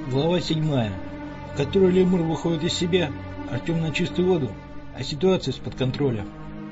Глава 7, в которой лемур выходит из себя, Артем на чистую воду, а ситуация из-под контроля.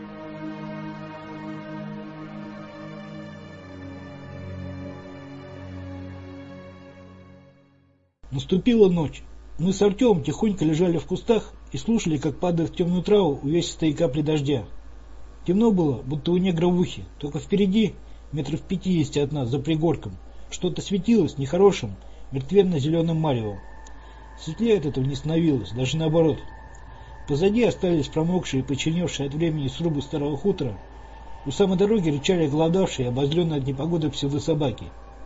Наступила ночь. Мы с Артемом тихонько лежали в кустах и слушали, как падают в темную траву увесистые капли дождя. Темно было, будто у негра в ухе, только впереди, метров 50 от нас, за пригорком, что-то светилось нехорошим, мертвенно-зеленым маревом. Светлее от этого не становилось, даже наоборот. Позади остались промокшие и почерневшие от времени срубы старого хутора. У самой дороги рычали голодавшие и обозленные от непогоды псевдособаки.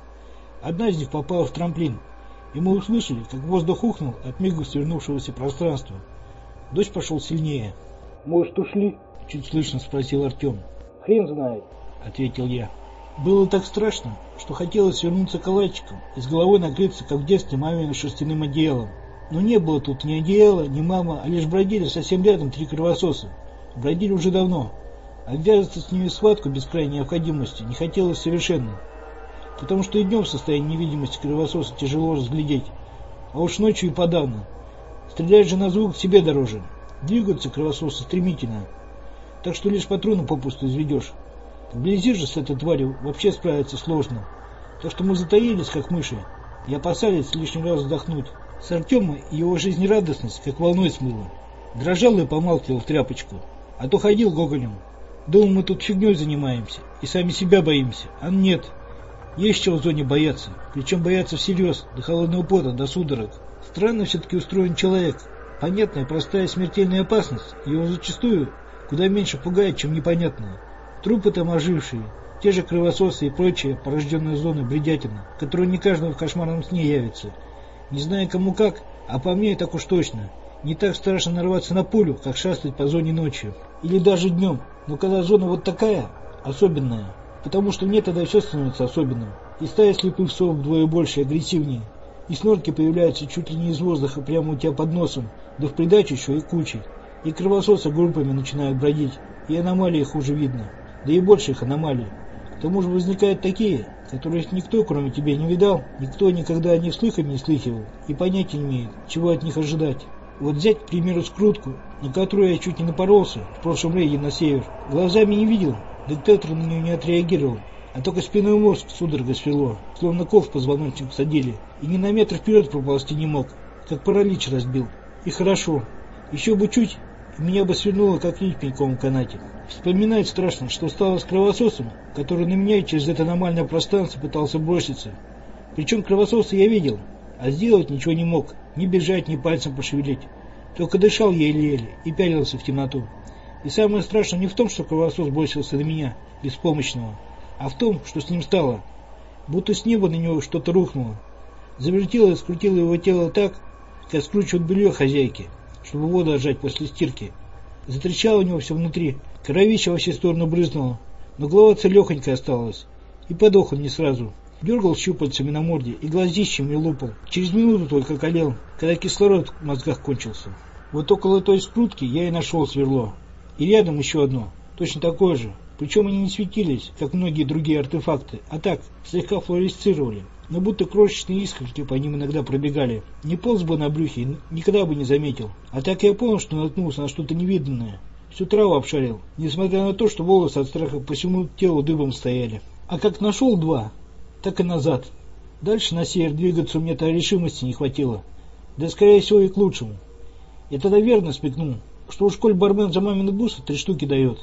Одна из них попала в трамплин, и мы услышали, как воздух ухнул от мигом свернувшегося пространства. Дождь пошел сильнее. «Может, ушли?» — чуть слышно спросил Артем. «Хрен знает», — ответил я. Было так страшно, что хотелось свернуться калачиком и с головой накрыться, как в детстве, маминым шерстяным одеялом. Но не было тут ни одеяла, ни мама, а лишь бродили совсем рядом три кровососа. Бродили уже давно. Обвязаться с ними в схватку без крайней необходимости не хотелось совершенно. Потому что и днем в состоянии невидимости кровососа тяжело разглядеть, а уж ночью и подавно. Стрелять же на звук себе дороже. Двигаются кровососы стремительно, так что лишь патроны попусту изведешь. Вблизи же с этой тварью вообще справиться сложно. Так что мы затаились, как мыши, и опасались лишний раз вздохнуть. С Артема его жизнерадостность как волной смыла. Дрожал и помалкивал в тряпочку, а то ходил гоголем. Думал, мы тут фигней занимаемся и сами себя боимся, а нет. Есть чего в зоне бояться, причем бояться всерьез, до холодного пота, до судорог. Странно все-таки устроен человек. Понятная, простая смертельная опасность его зачастую куда меньше пугает, чем непонятная. Трупы там ожившие, те же кровососы и прочие, порожденные зоной бредятина, которые не каждому в кошмарном сне явятся. Не знаю кому как, а по мне так уж точно. Не так страшно нарваться на пулю, как шастать по зоне ночью. Или даже днем. Но когда зона вот такая, особенная, потому что мне тогда все становится особенным. И стая слепых сов вдвое больше и агрессивнее. И снорки появляются чуть ли не из воздуха прямо у тебя под носом, да в придачу еще и кучей. И кровососы группами начинают бродить, и аномалии хуже видно. Да и больше их аномалий. К тому же возникают такие, которых никто, кроме тебя, не видал, никто никогда о них слыхом не слыхивал и понятия не имеет, чего от них ожидать. Вот взять, к примеру, скрутку, на которую я чуть не напоролся в прошлом рейде на север. Глазами не видел, детектор на нее не отреагировал, а только спинной мозг судорога свело, словно кол в позвоночник садили, и ни на метр вперед проползти не мог, как паралич разбил. И хорошо, еще бы чуть, и меня бы свернуло, как нить в пеньковом канате. Вспоминать страшно, что стало с кровососом, который на меня через это аномальное пространство пытался броситься. Причем кровососа я видел, а сделать ничего не мог, ни бежать, ни пальцем пошевелить. Только дышал еле-еле и пялился в темноту. И самое страшное не в том, что кровосос бросился на меня, беспомощного, а в том, что с ним стало. Будто с неба на него что-то рухнуло. Завертело и скрутило его тело так, как скручивают белье хозяйки, чтобы воду отжать после стирки. Затрещало у него все внутри, кровища во все стороны брызнуло, но голова целехонькая осталась. И подох он не сразу. Дергал щупальцами на морде и глазищами лупал. Через минуту только колел, когда кислород в мозгах кончился. Вот около той скрутки я и нашел сверло. И рядом еще одно, точно такое же. Причем они не светились, как многие другие артефакты, а так, слегка флуоресцировали. Но будто крошечные искорки по ним иногда пробегали. Не полз бы на брюхе, никогда бы не заметил. А так я понял, что наткнулся на что-то невиданное. Всю траву обшарил, несмотря на то, что волосы от страха по всему телу дыбом стояли. А как нашел два, так и назад. Дальше на север двигаться у меня-то решимости не хватило. Да скорее всего и к лучшему. Я тогда верно смекнул, что уж коль бармен за мамины бусы 3 штуки дает,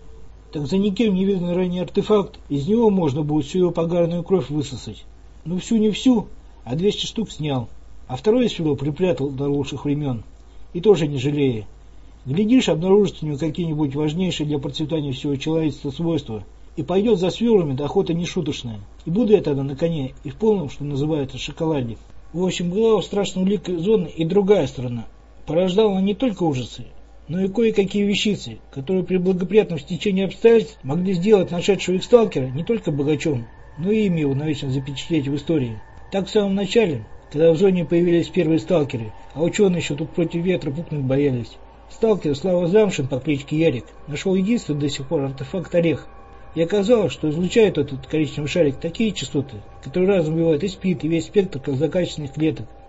так за никем не видный ранее артефакт, из него можно будет всю его поганую кровь высосать. Ну всю не всю, а 200 штук снял. А второе сверло припрятал до лучших времен. И тоже не жалея. Глядишь, обнаружится у него какие-нибудь важнейшие для процветания всего человечества свойства. И пойдет за сверлами до охота нешуточная. И буду я тогда на коне и в полном, что называется, шоколаде. В общем, была у страшного лика зоны и другая сторона. Порождала не только ужасы, но и кое-какие вещицы, которые при благоприятном стечении обстоятельств могли сделать нашедшего их сталкера не только богачом, но и имя его навечно запечатлеть в истории. Так в самом начале, когда в зоне появились первые сталкеры, а ученые еще тут против ветра пукнуть боялись, сталкер Слава Замшин по кличке Ярик нашел единственный до сих пор артефакт Орех. И оказалось, что излучает этот коричневый шарик такие частоты, которые разом убивают и спид, и весь спектр злокачественных клеток.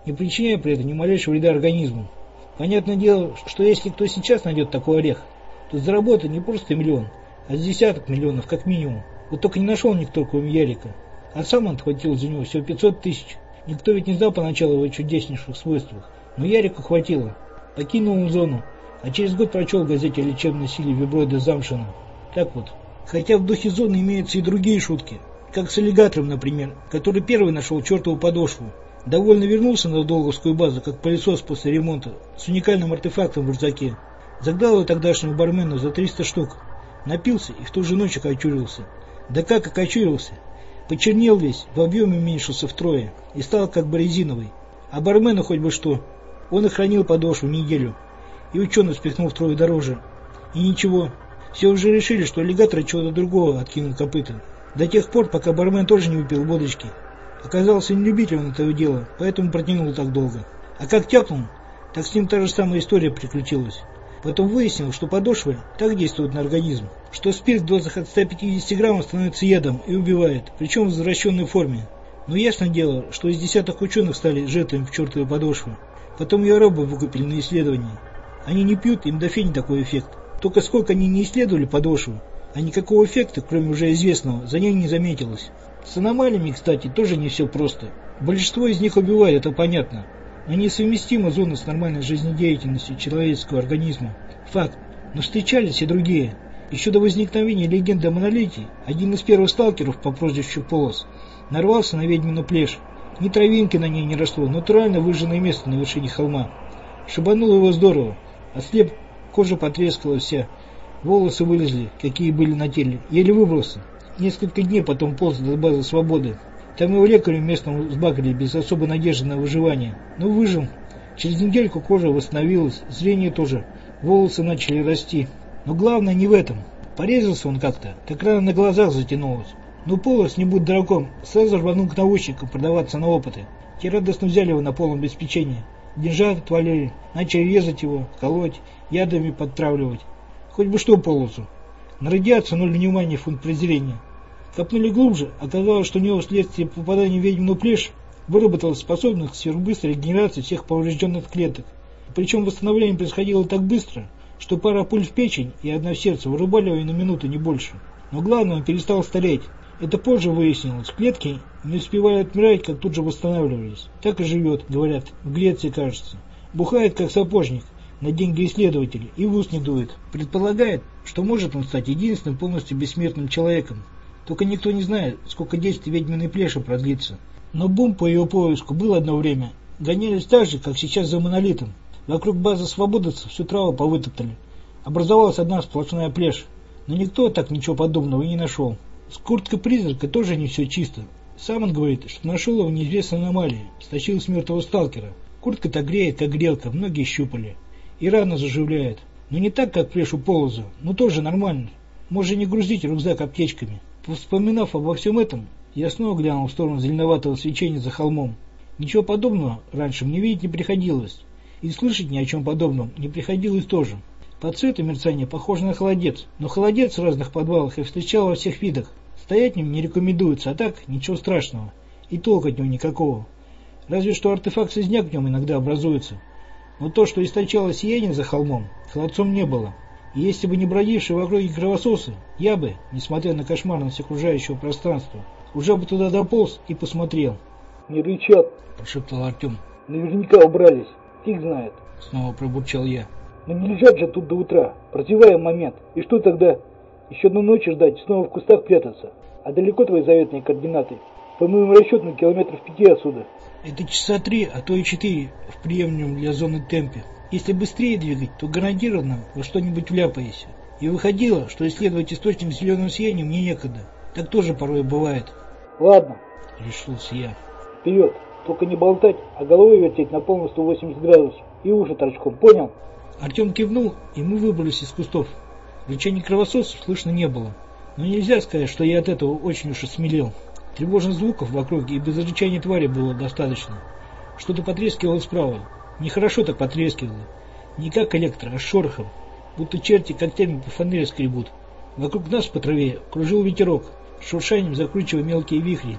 не причиняя при этом ни малейшего вреда организму. Понятное дело, что если кто сейчас найдет такой орех, то заработает не просто миллион, а с десяток миллионов как минимум. Вот только не нашел никто, кроме Ярика. А сам он хватил за него всего 500 тысяч. Никто ведь не знал поначалу его чудеснейших свойствах. Но Ярику хватило. Покинул он зону, а через год прочел в газете о лечебной силе виброида Замшина. Так вот. Хотя в духе зоны имеются и другие шутки. Как с аллигатором, например, который первый нашел чертову подошву. Довольно вернулся на долговскую базу, как пылесос после ремонта, с уникальным артефактом в рюкзаке. Загнал его тогдашнему бармену за 300 штук. Напился и в ту же ночь окочурился. Да как окочурился? Почернел весь, в объеме уменьшился втрое и стал как бы резиновый. А бармену хоть бы что. Он и хранил подошву неделю. И ученый спихнул втрое дороже. И ничего. Все уже решили, что аллигатор чего-то другого откинул копыта. До тех пор, пока бармен тоже не выпил водочки. Оказался не любителем этого дела, поэтому протянул так долго. А как тяпнул, так с ним та же самая история приключилась. Потом выяснилось, что подошвы так действуют на организм, что спирт в дозах от 150 граммов становится ядом и убивает, причем в возвращенной форме. Но ясно дело, что из десяток ученых стали жертвами в чертовой подошвы. Потом ее арабы выкупили на исследования. Они не пьют, им до фени такой эффект. Только сколько они не исследовали подошву, а никакого эффекта, кроме уже известного, за ней не заметилось. С аномалиями, кстати, тоже не все просто. Большинство из них убивает, это понятно. Но несовместима зона с нормальной жизнедеятельностью человеческого организма. Факт. Но встречались и другие. Еще до возникновения легенды о Монолите, один из первых сталкеров по прозвищу Полос нарвался на ведьмину плешь. Ни травинки на ней не росло, натурально выжженное место на вершине холма. Шибануло его здорово. Ослеп, кожа потрескалась вся. Волосы вылезли, какие были на теле. Еле выбрался. Несколько дней потом полз до базы Свободы. Там его лекарю местному сбагрили без особой надежды на выживание. Но выжил. Через недельку кожа восстановилась, зрение тоже. Волосы начали расти. Но главное не в этом. Порезался он как-то, так рано на глазах затянулось. Но Полос, не будь дураком, сразу рванул к научникам продаваться на опыты. Те радостно взяли его на полном обеспечении. Деньжат отвалили, начали резать его, колоть, ядами подтравливать. Хоть бы что Полосу. На радиацию 0 внимания, фунт презрения. Копнули глубже, оказалось, что у него вследствие попадания в ведьмину плешь выработалась способность к сверхбыстрой регенерации всех поврежденных клеток. Причем восстановление происходило так быстро, что пара пуль в печень и одна в сердце вырубали его и на минуту, не больше. Но главное, он перестал стареть. Это позже выяснилось. Клетки не успевали отмирать, как тут же восстанавливались. Так и живет, говорят, в Греции, кажется. Бухает, как сапожник, на деньги исследователей, и в ус не дует. Предполагает, что может он стать единственным полностью бессмертным человеком. Только никто не знает, сколько действий ведьминой плеши продлится. Но бум по ее поиску был одно время. Гонялись так же, как сейчас за Монолитом. Вокруг базы свободовцев всю траву повытоптали. Образовалась одна сплошная плешь. Но никто так ничего подобного и не нашел. С курткой призрака тоже не все чисто. Сам он говорит, что нашел его в неизвестной аномалии. Стащил с мертвого сталкера. Куртка-то греет, как грелка, многие щупали. И рано заживляет. Но не так, как плешь у Полоза, но тоже нормально. Можно не грузить рюкзак аптечками. Вспоминав обо всем этом, я снова глянул в сторону зеленоватого свечения за холмом. Ничего подобного раньше мне видеть не приходилось. И слышать ни о чем подобном не приходилось тоже. По цвету мерцания похоже на холодец, но холодец в разных подвалах я встречал во всех видах. Стоять в нем не рекомендуется, а так ничего страшного. И толку от него никакого. Разве что артефакт-слизняк в нем иногда образуется. Но то, что источало сияние за холмом, холодцом не было. И если бы не бродившие в округе кровососы, я бы, несмотря на кошмарность окружающего пространства, уже бы туда дополз и посмотрел. «Не рычат», – прошептал Артем. «Наверняка убрались. Фиг знает». Снова пробурчал я. «Но не лежат же тут до утра. Прозеваем момент. И что тогда? Еще одну ночь ждать, снова в кустах прятаться. А далеко твои заветные координаты? По моему расчету, километров 5 отсюда». «Это часа 3, а то и 4 в приемлемом для зоны темпе. Если быстрее двигать, то гарантированно во что-нибудь вляпаешься. И выходило, что исследовать источник зеленого сияния мне некогда. Так тоже порой бывает». «Ладно», — решился я. «Вперед. Только не болтать, а головой вертеть на полную 180 градусов. И уши торчком, понял?» Артем кивнул, и мы выбрались из кустов. Рычания кровососов слышно не было. Но нельзя сказать, что я от этого очень уж осмелел. Тревожных звуков в округе и без рычания твари было достаточно. Что-то потрескивало справа. Нехорошо так потрескивало. Не как электро, а с шорохом. Будто черти когтями по фанере скребут. Вокруг нас по траве кружил ветерок, с шуршанием закручивая мелкие вихри.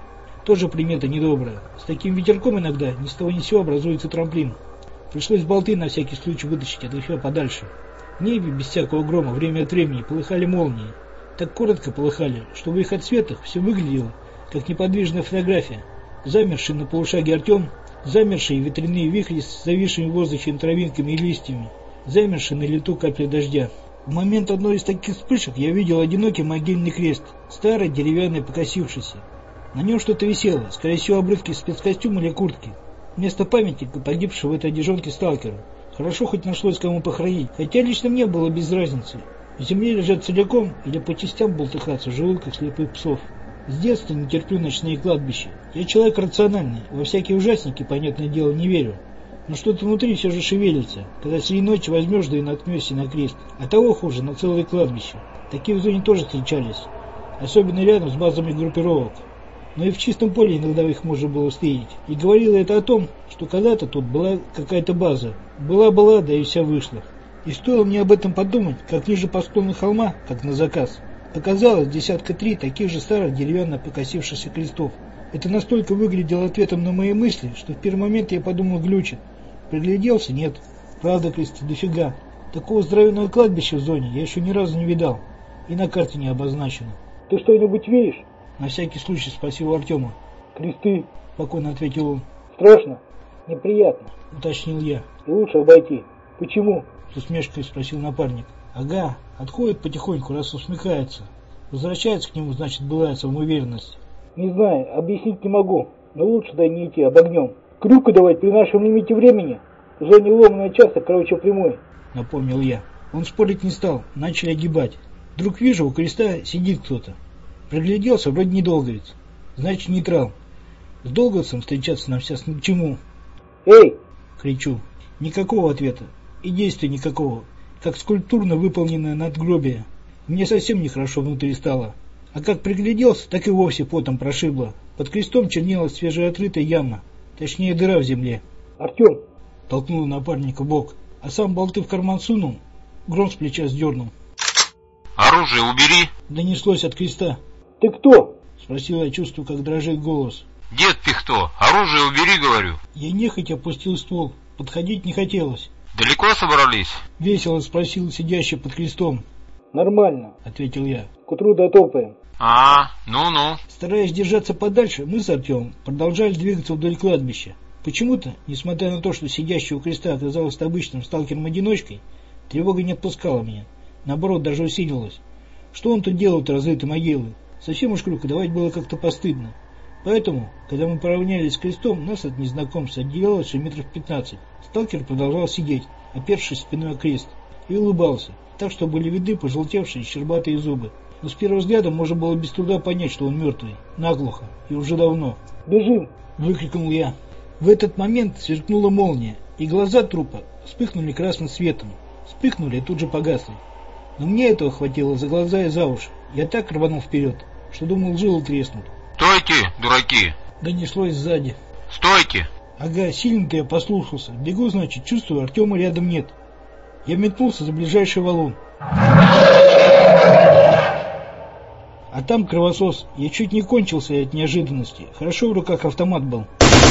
Тоже примета недобрая. С таким ветерком иногда ни с того ни с сего образуется трамплин. Пришлось болты на всякий случай вытащить от греха подальше. В небе без всякого грома время от времени полыхали молнии. Так коротко полыхали, что в их отсветах все выглядело, как неподвижная фотография. Замерший на полушаге Артем, замершие ветряные вихри с зависшими в воздухе травинками и листьями, замершие на лету капли дождя. В момент одной из таких вспышек я видел одинокий могильный крест, старый, деревянный, покосившийся. На нем что-то висело, скорее всего обрывки спецкостюма или куртки. Вместо памятника погибшего в этой одежонке сталкера. Хорошо хоть нашлось кому похоронить, хотя лично мне было без разницы. В земле лежат целиком или по частям болтыхаться в желудках слепых псов. С детства не терплю ночные кладбища. Я человек рациональный, во всякие ужасники, понятное дело, не верю. Но что-то внутри все же шевелится, когда среди ночи возьмешь да и наткнешься на крест. А того хуже, на целое кладбище. Такие в зоне тоже встречались, особенно рядом с базами группировок. Но и в чистом поле иногда их можно было встретить. И говорило это о том, что когда-то тут была какая-то база. Была, да и вся вышла. И стоило мне об этом подумать, как ниже по склону холма, как на заказ, показалось 3 таких же старых деревянно покосившихся крестов. Это настолько выглядело ответом на мои мысли, что в первый момент я подумал, глючит. Пригляделся? Нет. Правда, кресты дофига. Такого здоровенного кладбища в зоне я еще ни разу не видал. И на карте не обозначено. Ты что-нибудь видишь? На всякий случай спросил у Артема. Кресты. Спокойно ответил он. Страшно? Неприятно. Уточнил я. И лучше обойти. Почему? С усмешкой спросил напарник. Ага, отходит потихоньку, раз усмехается. Возвращается к нему, значит, былая самоуверенность. Не знаю, объяснить не могу. Но лучше дай не идти, обогнем. Крюку давать при нашем лимите времени. В зоне ломаный участок, короче, прямой. Напомнил я. Он спорить не стал, начали огибать. Вдруг вижу, у креста сидит кто-то. Пригляделся, вроде не долговец. Значит, нейтрал. С долговцем встречаться нам сейчас ни к чему. Эй! Кричу. Никакого ответа. И действия никакого. Как скульптурно выполненное надгробие. Мне совсем нехорошо внутри стало. А как пригляделся, так и вовсе потом прошибло. Под крестом чернела свежеотрытая яма. Точнее, дыра в земле. Артем! Толкнул напарника в бок. А сам болты в карман сунул. Гром с плеча сдернул. «Оружие убери!» Донеслось от креста. Ты кто? Спросил я, чувствую, как дрожит голос. «Дед Пихто, оружие убери, говорю!» Я нехотя опустил ствол. Подходить не хотелось. «Далеко собрались?» Весело спросил сидящий под крестом. Нормально, Ответил я. к утру дотопаем. Ну-ну. Стараясь держаться подальше, мы с Артемом продолжали двигаться вдоль кладбища. Почему-то, несмотря на то, что сидящий у креста оказался обычным сталкером-одиночкой, тревога не отпускала меня. Наоборот, даже усилилась. Что он тут делает, разрытой могилы? Совсем уж крюкодавать было как-то постыдно. Поэтому, когда мы поравнялись с крестом, нас от незнакомца отделяло еще метров 15. Сталкер продолжал сидеть, опершись спиной о крест, и улыбался, так что были видны пожелтевшие щербатые зубы. Но с первого взгляда можно было без труда понять, что он мертвый, наглухо, и уже давно. Бежим! Выкрикнул я. В этот момент сверкнула молния, и глаза трупа вспыхнули красным светом. Вспыхнули и тут же погасли. Но мне этого хватило за глаза и за уши. Я так рванул вперед, что думал, жилы треснут. «Стойте, дураки!» Донеслось сзади. «Стойте!» Ага, сильно-то я послушался. Бегу, значит, чувствую, Артема рядом нет. Я метнулся за ближайший валун. А там кровосос. Я чуть не кончился от неожиданности. Хорошо в руках автомат был.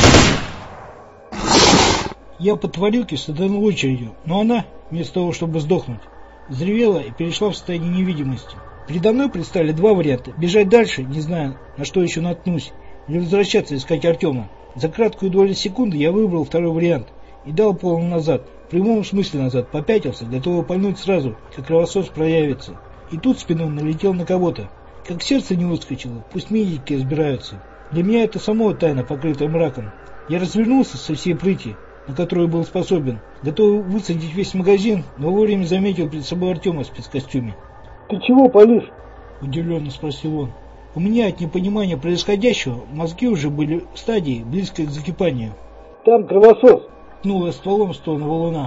Я по тварюке саданул очередью, но она, вместо того, чтобы сдохнуть, взревела и перешла в состояние невидимости. Передо мной предстали два варианта. Бежать дальше, не знаю, на что еще наткнусь, или возвращаться искать Артема. За краткую долю секунды я выбрал второй вариант и дал полный назад. В прямом смысле назад. Попятился, готовый пальнуть сразу, как кровосос проявится. И тут спиной налетел на кого-то. Как сердце не выскочило, пусть медики разбираются. Для меня это само тайна, покрытая мраком. Я развернулся со всей прыти, на которую был способен, готовый высадить весь магазин, но вовремя заметил перед собой Артема в спецкостюме. Ты чего палишь? Удивленно спросил он. У меня от непонимания происходящего мозги уже были в стадии, близкой к закипанию. Там кровосос. Ткнул я стволом в сторону валуна.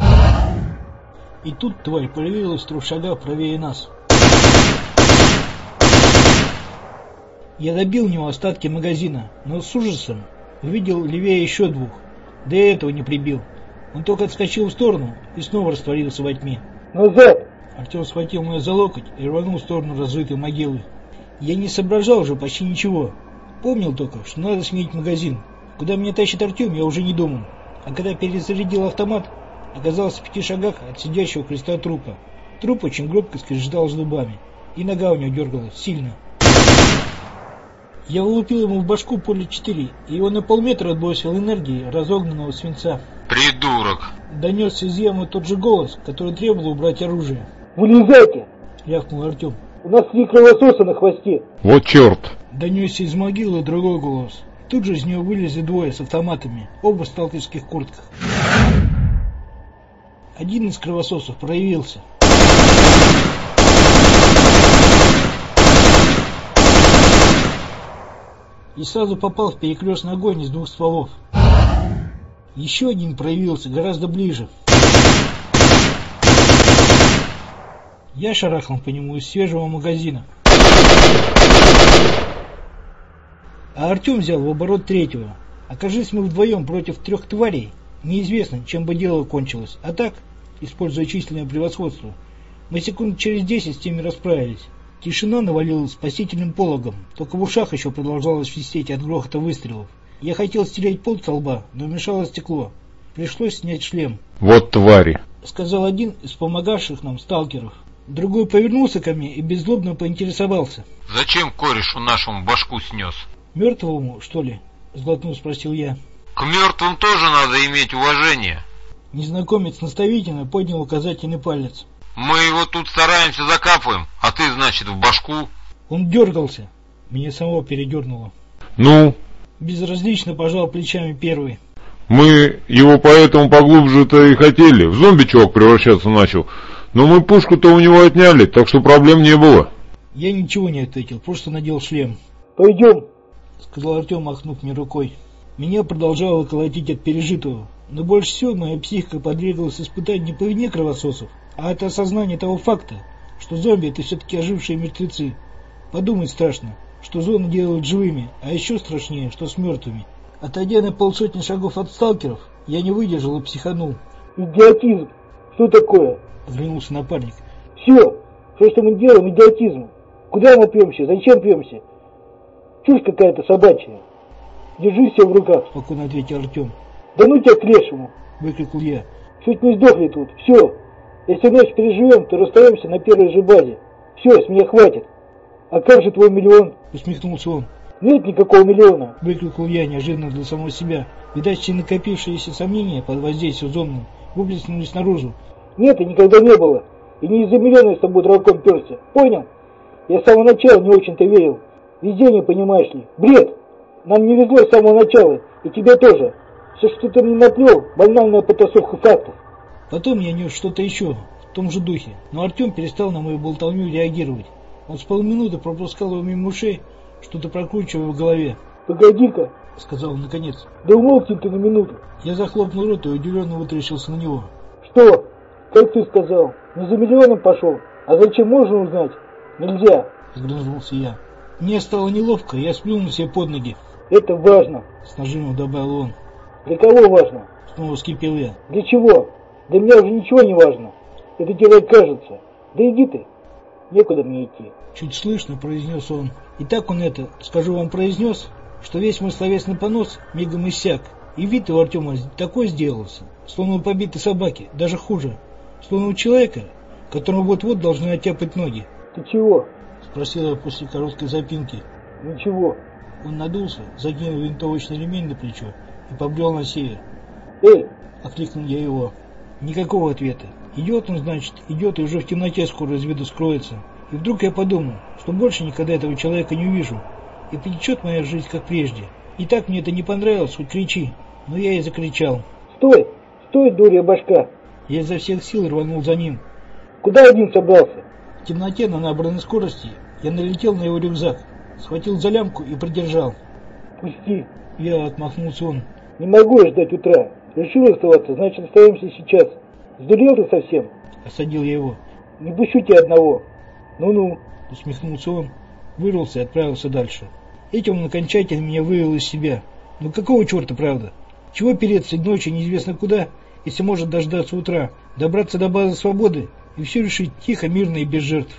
И тут тварь появилась в 3 шагах правее нас. Я добил у него остатки магазина, но с ужасом увидел левее еще 2. Да и этого не прибил. Он только отскочил в сторону и снова растворился во тьме. Назад! Артем схватил меня за локоть и рванул в сторону разрытой могилы. Я не соображал уже почти ничего. Помнил только, что надо сменить магазин. Куда меня тащит Артем, я уже не думал. А когда перезарядил автомат, оказался в 5 шагах от сидящего у креста трупа. Труп очень громко скрежетал зубами, и нога у него дергалась сильно. Я улупил ему в башку пули 4, и он на полметра отбросил энергии разогнанного свинца. Придурок! Донесся из ямы тот же голос, который требовал убрать оружие. «Вылезайте!» — рявкнул Артем. «У нас 3 кровососа на хвосте!» Вот черт! Донесся из могилы другой голос. Тут же из него вылезли 2 с автоматами, оба в сталкерских куртках. Один из кровососов проявился. И сразу попал в перекрестный огонь из 2 стволов. Еще один проявился гораздо ближе. Я шарахнул по нему из свежего магазина. А Артем взял в оборот 3-го. Окажись мы вдвоем против 3 тварей, неизвестно, чем бы дело кончилось. А так, используя численное превосходство, мы секунд через 10 с ними расправились. Тишина навалилась спасительным пологом, только в ушах еще продолжалось свистеть от грохота выстрелов. Я хотел стереть пол со лба, но мешало стекло. Пришлось снять шлем. Вот твари! Сказал один из помогавших нам сталкеров. Другой повернулся ко мне и беззлобно поинтересовался. Зачем корешу нашему башку снес? Мертвому, что ли? Сглотнув, спросил я. К мертвым тоже надо иметь уважение. Незнакомец наставительно поднял указательный палец. Мы его тут стараемся закапываем, а ты, значит, в башку. Он дергался. Меня самого передернуло. Ну? Безразлично пожал плечами первый. Мы его поэтому поглубже-то и хотели. В зомби чувак превращаться начал. Но мы пушку-то у него отняли, так что проблем не было. Я ничего не ответил, просто надел шлем. «Пойдем!» — сказал Артем, махнув мне рукой. Меня продолжало колотить от пережитого. Но больше всего моя психика подверглась испытанию не по вине кровососов, а от осознания того факта, что зомби — это все-таки ожившие мертвецы. Подумать страшно, что зоны делают живыми, а еще страшнее, что с мертвыми. Отойдя на 50 шагов от сталкеров, я не выдержал и психанул. «Идиотизм! Что такое?» — оглянулся напарник. «Все, что мы делаем, идиотизм. Куда мы пьемся? Зачем пьемся? Чушь какая-то собачья. Держи все в руках!» — спокойно ответил Артем. «Да ну тебя к лешему!» — выкрикнул я. «Чуть не сдохли тут. Все. Если ночь переживем, то расстаемся на первой же базе. Все, с меня хватит. А как же твой миллион?» — усмехнулся он. «Нет никакого миллиона!» — выкрикнул я неожиданно для самого себя. Видать, все накопившиеся сомнения под воздействием зомби выплеснулись наружу. «Нет, и никогда не было. И не из-за миллиона я с тобой дураком перся. Понял? Я с самого начала не очень-то верил. Везение, понимаешь ли. Бред! Нам не везло с самого начала. И тебе тоже. Все, что ты мне наплел, банальная потасовка фактов». Потом я нес что-то еще, в том же духе. Но Артем перестал на мою болтовню реагировать. Он с полминуты пропускал его мимо ушей, что-то прокручивая в голове. «Погоди-ка», — сказал он наконец. «Да умолкни ты на минуту». Я захлопнул рот и удивленно вытаращился на него. «Что? Как ты сказал? Не за миллионом пошел? А зачем, можно узнать?» «Нельзя», — сгрызнулся я. Мне стало неловко, я сплюнул себе под ноги. «Это важно», — с нажимом добавил он. «Для кого важно?» — снова вскипел я. «Для чего? Для меня уже ничего не важно. Это дело кажется. Да иди ты. Некуда мне идти». Чуть слышно произнес он. И так он это, скажу вам, произнес, что весь мой словесный понос мигом иссяк. И вид у Артема такой сделался, словно у побитой собаки, даже хуже. Словно у человека, которому вот-вот должны оттяпать ноги. «Ты чего?» — спросил я после короткой запинки. «Ничего». Он надулся, закинул винтовочный ремень на плечо и побрел на север. «Эй!» — окликнул я его. Никакого ответа. Идет он, значит, идет и уже в темноте скоро из виду скроется. И вдруг я подумал, что больше никогда этого человека не увижу. И потечет моя жизнь, как прежде. И так мне это не понравилось, хоть кричи. Но я и закричал. «Стой! Стой, дурья башка!» Я изо всех сил рванул за ним. «Куда один собрался?» В темноте на набранной скорости я налетел на его рюкзак, схватил за лямку и придержал. «Пусти!» Я отмахнулся он. «Не могу я ждать утра. Решил оставаться, значит остаемся сейчас. Сдурел ты совсем?» Осадил я его. «Не пущу тебя одного». «Ну-ну», — усмехнулся он, вырвался и отправился дальше. Этим он окончательно меня вывел из себя. Ну какого черта, правда? Чего переться ночью неизвестно куда, если может дождаться утра, добраться до базы свободы и все решить тихо, мирно и без жертв?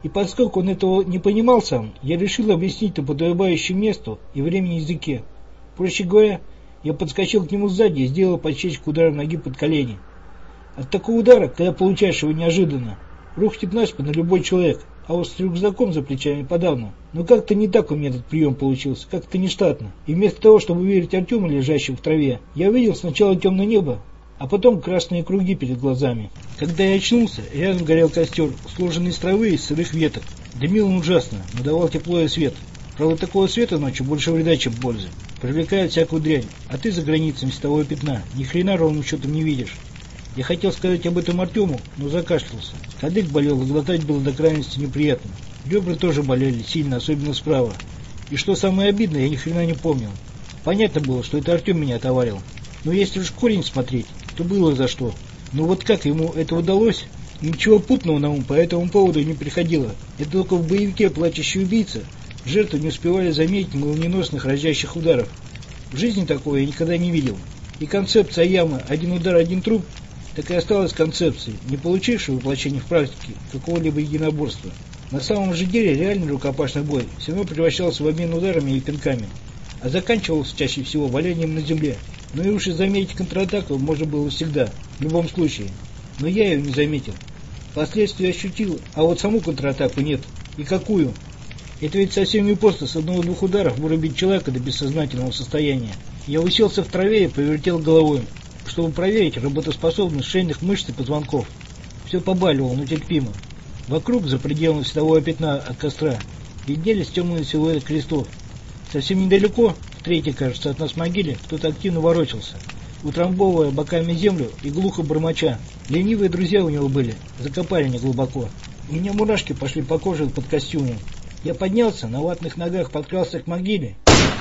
И поскольку он этого не понимал сам, я решил объяснить на подобающему месту и времени языке. Проще говоря, я подскочил к нему сзади и сделал подсечку ударом ноги под колени. От такого удара, когда получаешь его неожиданно, рухнет наспех на любой человек, а вот с рюкзаком за плечами подавно. Но как-то не так у меня этот прием получился, как-то нештатно. И вместо того, чтобы уверить Артема, лежащего в траве, я увидел сначала темное небо, а потом красные круги перед глазами. Когда я очнулся, рядом горел костер, сложенный из травы и сырых веток. Дымил он ужасно, но давал тепло и свет. Правда, такого света ночью больше вреда, чем пользы. Привлекает всякую дрянь, а ты за границами светового пятна ни хрена ровным счетом не видишь. Я хотел сказать об этом Артему, но закашлялся. Кадык болел, и глотать было до крайности неприятно. Ребра тоже болели сильно, особенно справа. И что самое обидное, я ни хрена не помнил. Понятно было, что это Артем меня отоварил. Но если уж корень смотреть, то было за что. Но вот как ему это удалось? Ничего путного на ум по этому поводу не приходило. Это только в боевике «Плачущий убийца» жертвы не успевали заметить молниеносных разящих ударов. В жизни такого я никогда не видел. И концепция ямы «один удар, один труп» так и осталась концепцией, не получившей воплощения в практике какого-либо единоборства. На самом же деле реальный рукопашный бой все равно превращался в обмен ударами и пинками, а заканчивался чаще всего валянием на земле. Но и уж и заметить контратаку можно было всегда, в любом случае. Но я ее не заметил. Последствия ощутил, а вот саму контратаку нет. И какую? Это ведь совсем не просто с одного-двух ударов вырубить человека до бессознательного состояния. Я уселся в траве и повертел головой, чтобы проверить работоспособность шейных мышц и позвонков. Все побаливало, но терпимо. Вокруг, за пределами светового пятна от костра, виднелись темные силуэты крестов. Совсем недалеко, в третьей, кажется, от нас могиле, кто-то активно ворочался, утрамбовывая боками землю и глухо бормоча. Ленивые друзья у него были, закопали неглубоко. У меня мурашки пошли по коже под костюмом. Я поднялся, на ватных ногах подкрался к могиле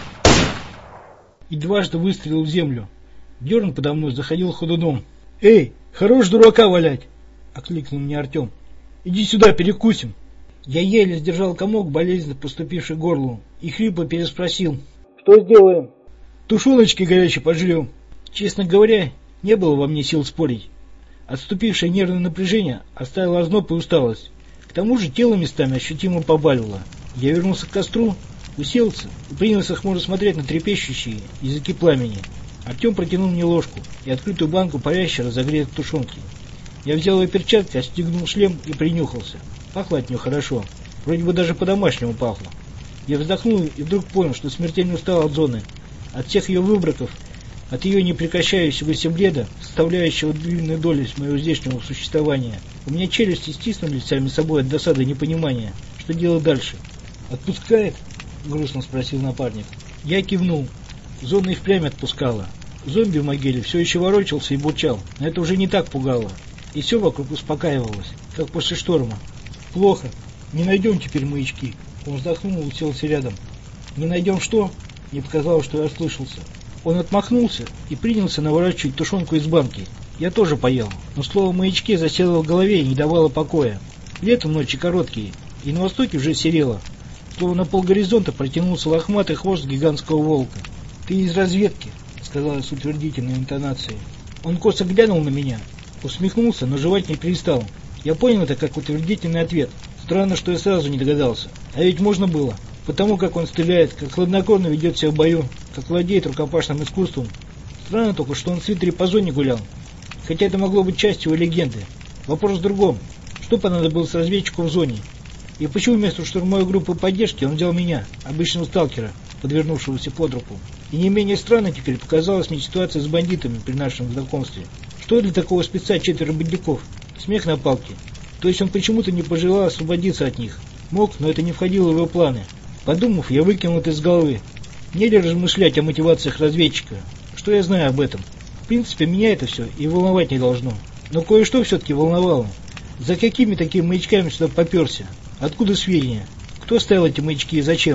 и дважды выстрелил в землю. Дерн подо мной заходил ходуном. «Эй, хорош дурака валять!» — окликнул мне Артем. «Иди сюда, перекусим!» Я еле сдержал комок, болезненно поступивший к горлу, и хрипло переспросил. «Что сделаем?» «Тушеночки горячей пожрем». Честно говоря, не было во мне сил спорить. Отступившее нервное напряжение оставило озноб и усталость. К тому же тело местами ощутимо побаливало. Я вернулся к костру, уселся и принялся хмуро смотреть на трепещущие языки пламени. Артем протянул мне ложку и открытую банку парящей разогретой тушенки. Я взял ее перчатки, отстегнул шлем и принюхался. Пахло от нее хорошо. Вроде бы даже по-домашнему пахло. Я вздохнул и вдруг понял, что смертельно устал от зоны. От всех ее выброков, от ее непрекращающегося бреда, составляющего длинную долю моего здешнего существования. У меня челюсти стиснулись сами собой от досады и непонимания. Что делать дальше? «Отпускает?» — грустно спросил напарник. Я кивнул. Зона и впрямь отпускала. Зомби в могиле все еще ворочался и бурчал, но это уже не так пугало. И все вокруг успокаивалось, как после шторма. «Плохо. Не найдем теперь маячки». Он вздохнул и уселся рядом. «Не найдем что?» Не показалось, что я ослышался. Он отмахнулся и принялся наворачивать тушенку из банки. Я тоже поел, но слово «маячки» засело в голове и не давало покоя. Летом ночи короткие, и на востоке уже серело. Словно на полгоризонта протянулся лохматый хвост гигантского волка. «Ты из разведки», — сказала с утвердительной интонацией. Он косо глянул на меня, усмехнулся, но жевать не перестал. Я понял это как утвердительный ответ. Странно, что я сразу не догадался. А ведь можно было. Потому как он стреляет, как хладнокровно ведет себя в бою, как владеет рукопашным искусством. Странно только, что он в свитере по зоне гулял. Хотя это могло быть частью его легенды. Вопрос в другом. Что понадобилось разведчику в зоне? И почему вместо штурмовой группы поддержки он взял меня, обычного сталкера, подвернувшегося под руку? И не менее странно теперь показалась мне ситуация с бандитами при нашем знакомстве. Что для такого спеца 4 бандюков? Смех на палке. То есть он почему-то не пожелал освободиться от них. Мог, но это не входило в его планы. Подумав, я выкинул это из головы. Мне ли размышлять о мотивациях разведчика? Что я знаю об этом? В принципе, меня это все и волновать не должно. Но кое-что все-таки волновало. За какими такими маячками сюда поперся? Откуда сведения? Кто ставил эти маячки и зачем?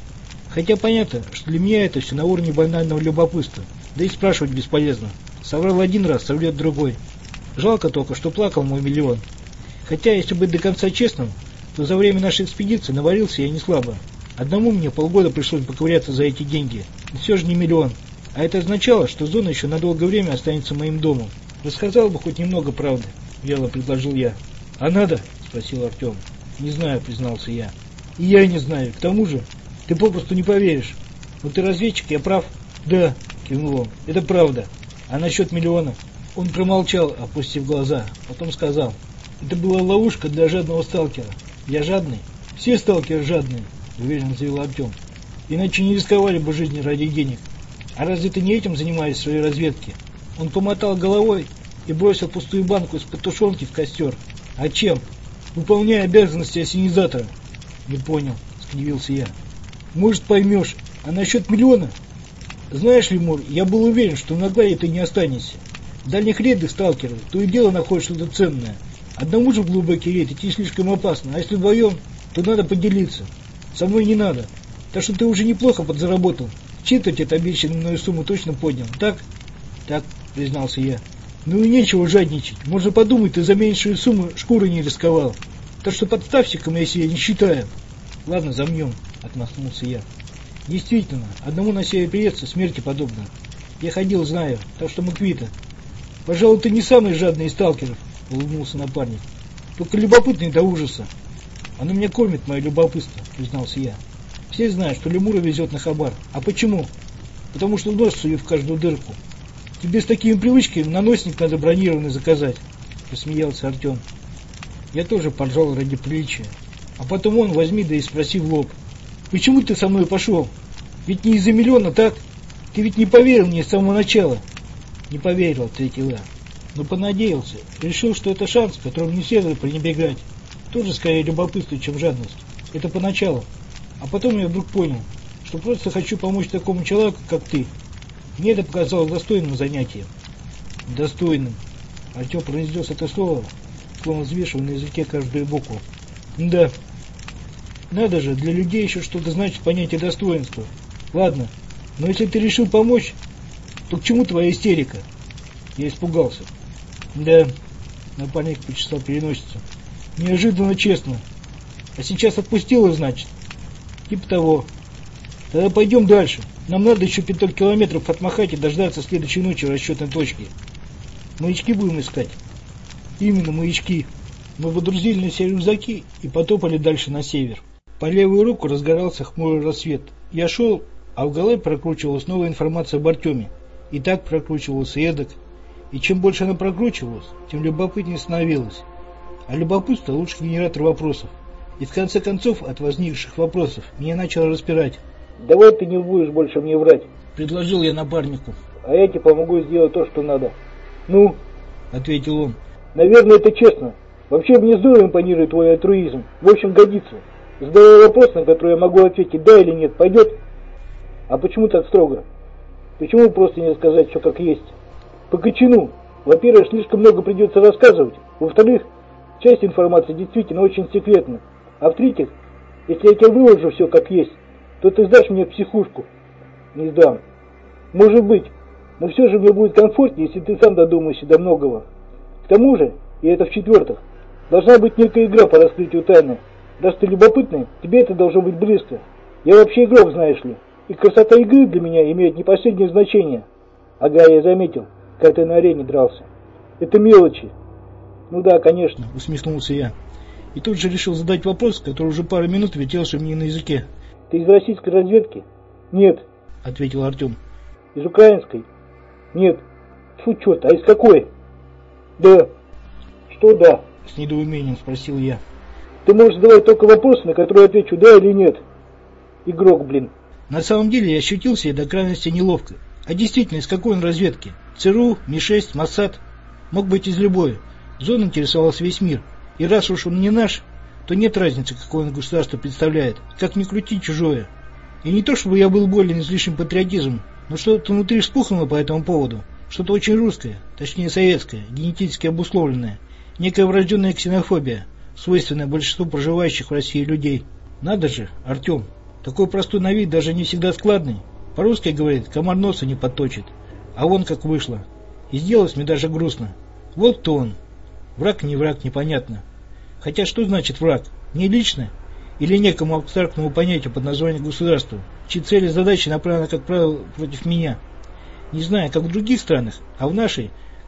Хотя понятно, что для меня это все на уровне банального любопытства. Да и спрашивать бесполезно. Соврал один раз, соврет другой. Жалко только, что плакал мой миллион. Хотя, если быть до конца честным, то за время нашей экспедиции наварился я не слабо. Одному мне полгода пришлось поковыряться за эти деньги. Но все же не миллион. А это означало, что зона еще на долгое время останется моим домом. Рассказал бы хоть немного правды, вяло предложил я. А надо? Спросил Артем. Не знаю, признался я. И я не знаю. К тому же, ты попросту не поверишь. Но ты разведчик, я прав? Да, кивнул он. Это правда. А насчет миллиона? Он промолчал, опустив глаза. Потом сказал. Это была ловушка для жадного сталкера. Я жадный? Все сталкеры жадные, уверенно заявил Артем. Иначе не рисковали бы жизнью ради денег. А разве ты не этим занимаешься в своей разведке? Он помотал головой и бросил пустую банку из-под тушенки в костер. А чем? Выполняя обязанности ассенизатора. Не понял, скривился я. Может, поймешь. А насчет миллиона? Знаешь ли, Мур, я был уверен, что на Аглае ты не останешься. В дальних рейдах сталкеры то и дело находят что-то ценное. Одному же в глубокий рейд идти слишком опасно, а если вдвоем, то надо поделиться. Со мной не надо. Так что ты уже неплохо подзаработал. Читать эту обещанную мною сумму точно поднял, так? Так, признался я. Ну и нечего жадничать. Можно подумать, ты за меньшую сумму шкуры не рисковал. Так что подставщиком я себя не считаю. Ладно, замнем, отмахнулся я. Действительно, одному на север приедется смерти подобно. Я ходил, знаю, так что мы квиты. Пожалуй, ты не самый жадный из сталкеров, улыбнулся напарник. Только любопытный до ужаса. Оно меня кормит, мое любопытство, признался я. Все знают, что лемура везет на хабар. А почему? Потому что нос сует в каждую дырку. Тебе с такими привычками наносник надо бронированный заказать, посмеялся Артем. Я тоже поржал ради приличия. А потом он возьми да и спроси в лоб. Почему ты со мной пошел? Ведь не из-за миллиона, так? Ты ведь не поверил мне с самого начала. Не поверил, ответил я. Но понадеялся. Решил, что это шанс, которым не следует пренебрегать. Тоже скорее любопытство, чем жадность. Это поначалу. А потом я вдруг понял, что просто хочу помочь такому человеку, как ты. Мне это показалось достойным занятием. Достойным. Артем произнес это слово, словно взвешивая на языке каждую букву. Да. Надо же, для людей еще что-то значит понятие достоинства. Ладно, но если ты решил помочь, то к чему твоя истерика? Я испугался. Да. Напарник почесал переносицу. Неожиданно честно. А сейчас отпустила, значит? Типа того. Тогда пойдем дальше. Нам надо еще 500 километров отмахать и дождаться следующей ночи в расчетной точке. Маячки будем искать. Именно маячки. Мы водрузили на себя рюкзаки и потопали дальше на север. По левую руку разгорался хмурый рассвет. Я шел, а в голове прокручивалась новая информация об Артеме. И так прокручивалась и эдак. И чем больше она прокручивалась, тем любопытнее становилась. А любопытство лучший генератор вопросов. И в конце концов, от возникших вопросов, меня начало распирать. «Давай ты не будешь больше мне врать», — предложил я напарнику. «А я тебе помогу сделать то, что надо». «Ну?» — ответил он. «Наверное, это честно. Вообще мне здорово импонирует твой альтруизм. В общем, годится. Задавай вопрос, на который я могу ответить да или нет. Пойдет?» «А почему так строго? Почему просто не рассказать все как есть?» «По кочану. Во-первых, слишком много придется рассказывать. Во-вторых, часть информации действительно очень секретна. А в-третьих, если я тебе выложу все как есть, то ты сдашь мне в психушку». «Не сдам». «Может быть, но все же мне будет комфортнее, если ты сам додумаешься до многого. К тому же, и это в-четвертых, должна быть некая игра по раскрытию тайны. Раз ты любопытный, тебе это должно быть близко. Я вообще игрок, знаешь ли, и красота игры для меня имеет не последнее значение». «Ага, я заметил, как ты на арене дрался. Это мелочи». «Ну да, конечно», — усмехнулся я. И тут же решил задать вопрос, который уже пару минут вертелся мне на языке. «Ты из российской разведки?» «Нет», — ответил Артем. «Из украинской?» «Нет». «Фу, черт, а из какой?» «Да». «Что да?» — с недоумением спросил я. «Ты можешь задавать только вопросы, на которые я отвечу да или нет. Игрок, блин». На самом деле я ощутил себя до крайности неловко. А действительно, из какой он разведки? ЦРУ, Ми-6, Моссад? Мог быть из любой. Зон интересовался весь мир. И раз уж он не наш, то нет разницы, какое он государство представляет. Как ни крути чужое. И не то, чтобы я был болен излишним патриотизмом, но что-то внутри вспухнуло по этому поводу. Что-то очень русское, точнее советское, генетически обусловленное. Некая врожденная ксенофобия, свойственная большинству проживающих в России людей. Надо же, Артем, такой простой на вид, даже не всегда складный. По-русски говорит, комар носа не подточит. А вон как вышло. И сделалось мне даже грустно. Вот кто он. Враг не враг, непонятно. Хотя что значит враг? Не лично? Или некому абстрактному понятию под названием государства, чьи цели и задачи направлены, как правило, против меня? Не знаю, как в других странах, а в нашей,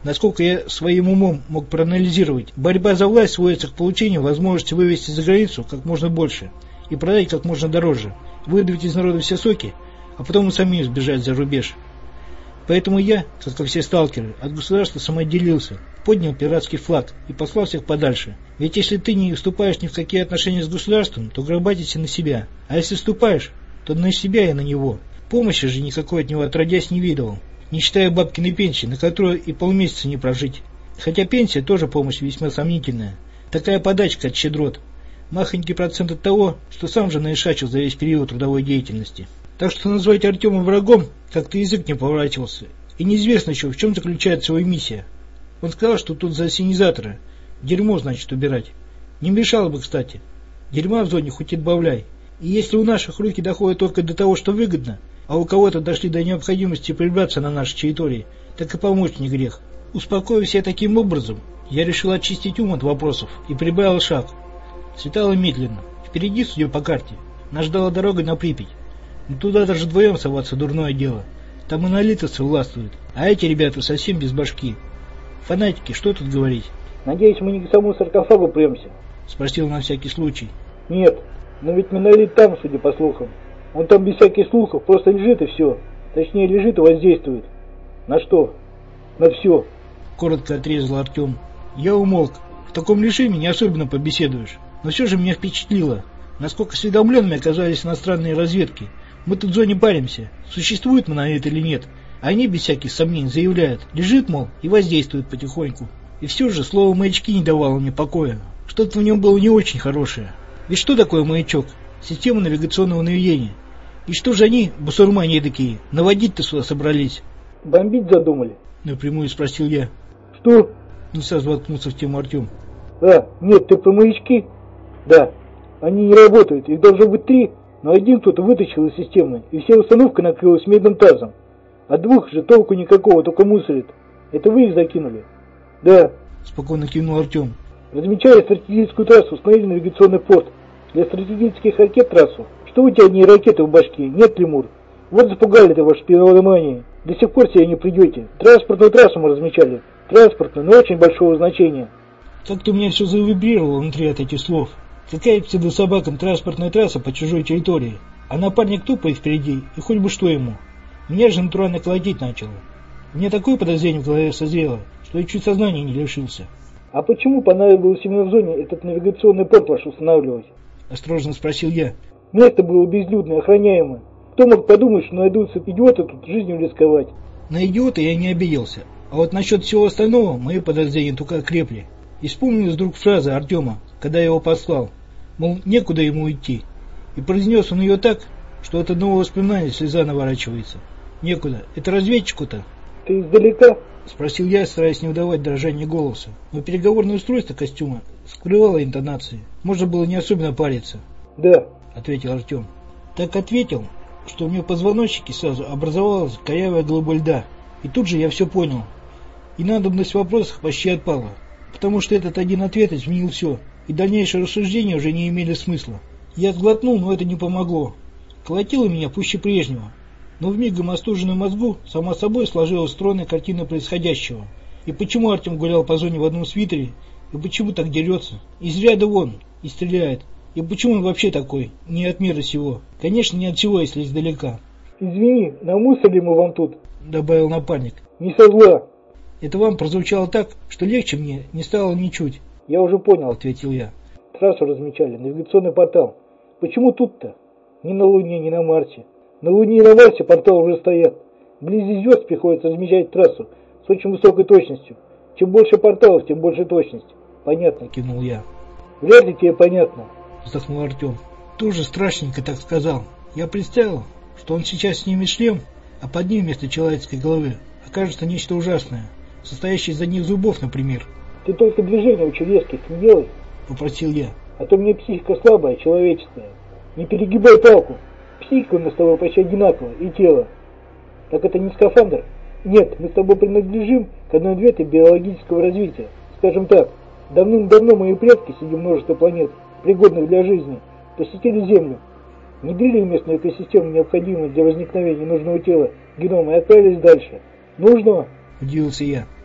Насколько я своим умом мог проанализировать, борьба за власть сводится к получению возможности вывести за границу как можно больше и продать как можно дороже, выдавить из народа все соки, а потом и самим сбежать за рубеж. Поэтому я, как и все сталкеры, от государства самоотделился, поднял пиратский флаг и послал всех подальше. Ведь если ты не вступаешь ни в какие отношения с государством, то грабатись на себя. А если вступаешь, то на себя и на него. Помощи же никакой от него отродясь не видел, не считая бабкиной пенсии, на которую и полмесяца не прожить. Хотя пенсия тоже помощь весьма сомнительная. Такая подачка от щедрот. Махонький процент от того, что сам же наишачил за весь период трудовой деятельности. Так что назвать Артема врагом как-то язык не поворачивался. И неизвестно еще, в чем заключается его миссия. Он сказал, что тут за ассенизаторы. Дерьмо, значит, убирать. Не мешало бы, кстати. Дерьма в зоне хоть и добавляй. И если у наших руки доходят только до того, что выгодно, а у кого-то дошли до необходимости прибраться на нашей территории, так и помочь не грех. Успокоив себя таким образом, я решил очистить ум от вопросов и прибавил шаг. Светало медленно. Впереди, судя по карте, нас ждала дорога на Припять. Но туда даже вдвоем соваться дурное дело. Там и налитовцы властвуют, а эти ребята совсем без башки. Фанатики, что тут говорить? Надеюсь, мы не к самому саркофагу премся? Спросил на всякий случай. Нет, но ведь Монолит там, судя по слухам. Он там без всяких слухов, просто лежит и все. Точнее, лежит и воздействует. На что? На все. Коротко отрезал Артем. Я умолк. В таком режиме не особенно побеседуешь. Но все же меня впечатлило, насколько осведомленными оказались иностранные разведки. Мы тут в зоне паримся, существует Монолит или нет. А они без всяких сомнений заявляют, лежит, мол, и воздействует потихоньку. И все же слово «маячки» не давало мне покоя. Что-то в нем было не очень хорошее. Ведь что такое маячок? Система навигационного наведения. И что же они, бусурмане эдакие, наводить-то сюда собрались? Бомбить задумали? Напрямую спросил я. Что? Не сразу воткнулся в тему Артем. А, нет, ты про маячки? Да, они не работают, их должно быть 3, но один кто-то вытащил из системы, и вся установка накрылась медным тазом. От 2 же толку никакого, только мусорит. Это вы их закинули? Да. Спокойно кивнул Артем. Размечали стратегическую трассу, установили навигационный порт. Для стратегических ракет трассу. Что у тебя не ракеты в башке? Нет, Лемур? Вот запугали-то ваши пиромании. До сих пор себе не придете. Транспортную трассу мы размечали. Транспортную, но очень большого значения. Как-то у меня все завибрировало внутри от этих слов. Какая псевдособакам транспортная трасса по чужой территории? А напарник тупает впереди, и хоть бы что ему. Меня же натурально колотить начало. Мне такое подозрение в голове созрело, что я чуть сознания не лишился. А почему понадобилось именно в зоне этот навигационный порт ваш устанавливать? Осторожно спросил я. Место было безлюдное, охраняемое. Кто мог подумать, что найдутся идиоты тут жизнью рисковать? На идиота я не обиделся. А вот насчет всего остального мои подозрения только окрепли. И вспомнилась вдруг фраза Артема, когда я его послал. Мол, некуда ему идти. И произнес он ее так, что от одного воспоминания слеза наворачивается. Некуда. Это разведчику-то. Ты издалека? Спросил я, стараясь не выдавать дрожания голоса. Но переговорное устройство костюма скрывало интонации. Можно было не особенно париться. Да, ответил Артем. Так ответил, что у меня в позвоночнике сразу образовалась корявая глыба льда. И тут же я все понял. И надобность в вопросах почти отпала. Потому что этот один ответ изменил все. И дальнейшие рассуждения уже не имели смысла. Я сглотнул, но это не помогло. Колотило меня пуще прежнего. Но в мигом остуженном мозгу сама собой сложилась стройная картина происходящего. И почему Артем гулял по зоне в одном свитере, и почему так дерется, из ряда вон, и стреляет, и почему он вообще такой, не от мира сего. Конечно, не от всего, если издалека. Извини, намусорили мы вам тут, добавил напарник. Не со зла. Это вам прозвучало так, что легче мне не стало ничуть. Я уже понял, ответил я. Трассу размечали, навигационный портал. Почему тут-то? Ни на Луне, ни на Марсе. На Луне и на Марсе порталы уже стоят. Вблизи звезд приходится размечать трассу с очень высокой точностью. Чем больше порталов, тем больше точность. Понятно, кивнул я. Вряд ли тебе понятно, вздохнул Артем. Тоже страшненько так сказал. Я представил, что он сейчас снимет шлем, а под ним вместо человеческой головы окажется нечто ужасное, состоящее из одних зубов, например. Ты только движения очень резких не делай, попросил я. А то мне психика слабая, человеческая. Не перегибай палку. Психика у нас с тобой почти одинаковая, и тело. Так это не скафандр? Нет, мы с тобой принадлежим к одной ветви биологического развития. Скажем так, давным-давно мои предки среди множества планет, пригодных для жизни, посетили Землю, внедрили в местную экосистему необходимую для возникновения нужного тела генома и отправились дальше. Нужного? Удивился я.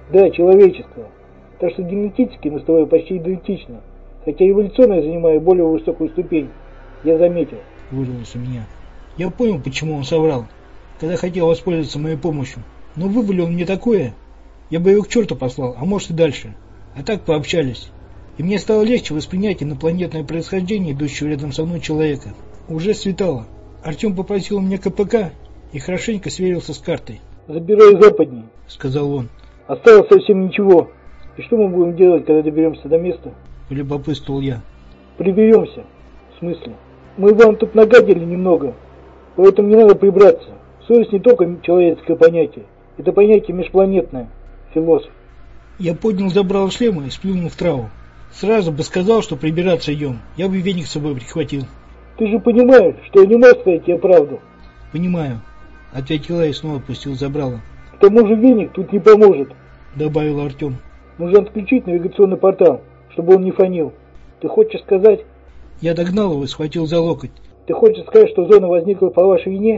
Да, человеческого. Так что генетически мы с тобой почти идентичны. Хотя эволюционно я занимаю более высокую ступень. Я заметил. Вырвалось у меня. Я понял, почему он соврал, когда хотел воспользоваться моей помощью. Но вывалил мне такое. Я бы его к черту послал, а может и дальше. А так пообщались. И мне стало легче воспринять инопланетное происхождение идущего рядом со мной человека. Уже светало. Артем попросил у меня КПК и хорошенько сверился с картой. «Забирай западней», — сказал он. «Осталось совсем ничего. И что мы будем делать, когда доберемся до места?» — полюбопытствовал я. «Приберемся. В смысле? Мы вам тут нагадили немного, поэтому не надо прибраться. Совесть не только человеческое понятие. Это понятие межпланетное. Философ». Я поднял забрал шлема и сплюнул в траву. Сразу бы сказал, что прибираться идем. Я бы веник с собой прихватил. «Ты же понимаешь, что я не мог сказать тебе правду?» «Понимаю», — ответил я и снова опустил забрало. «К тому же веник тут не поможет», — добавил Артем. «Нужно отключить навигационный портал, чтобы он не фонил. Ты хочешь сказать...» Я догнал его и схватил за локоть. «Ты хочешь сказать, что зона возникла по вашей вине?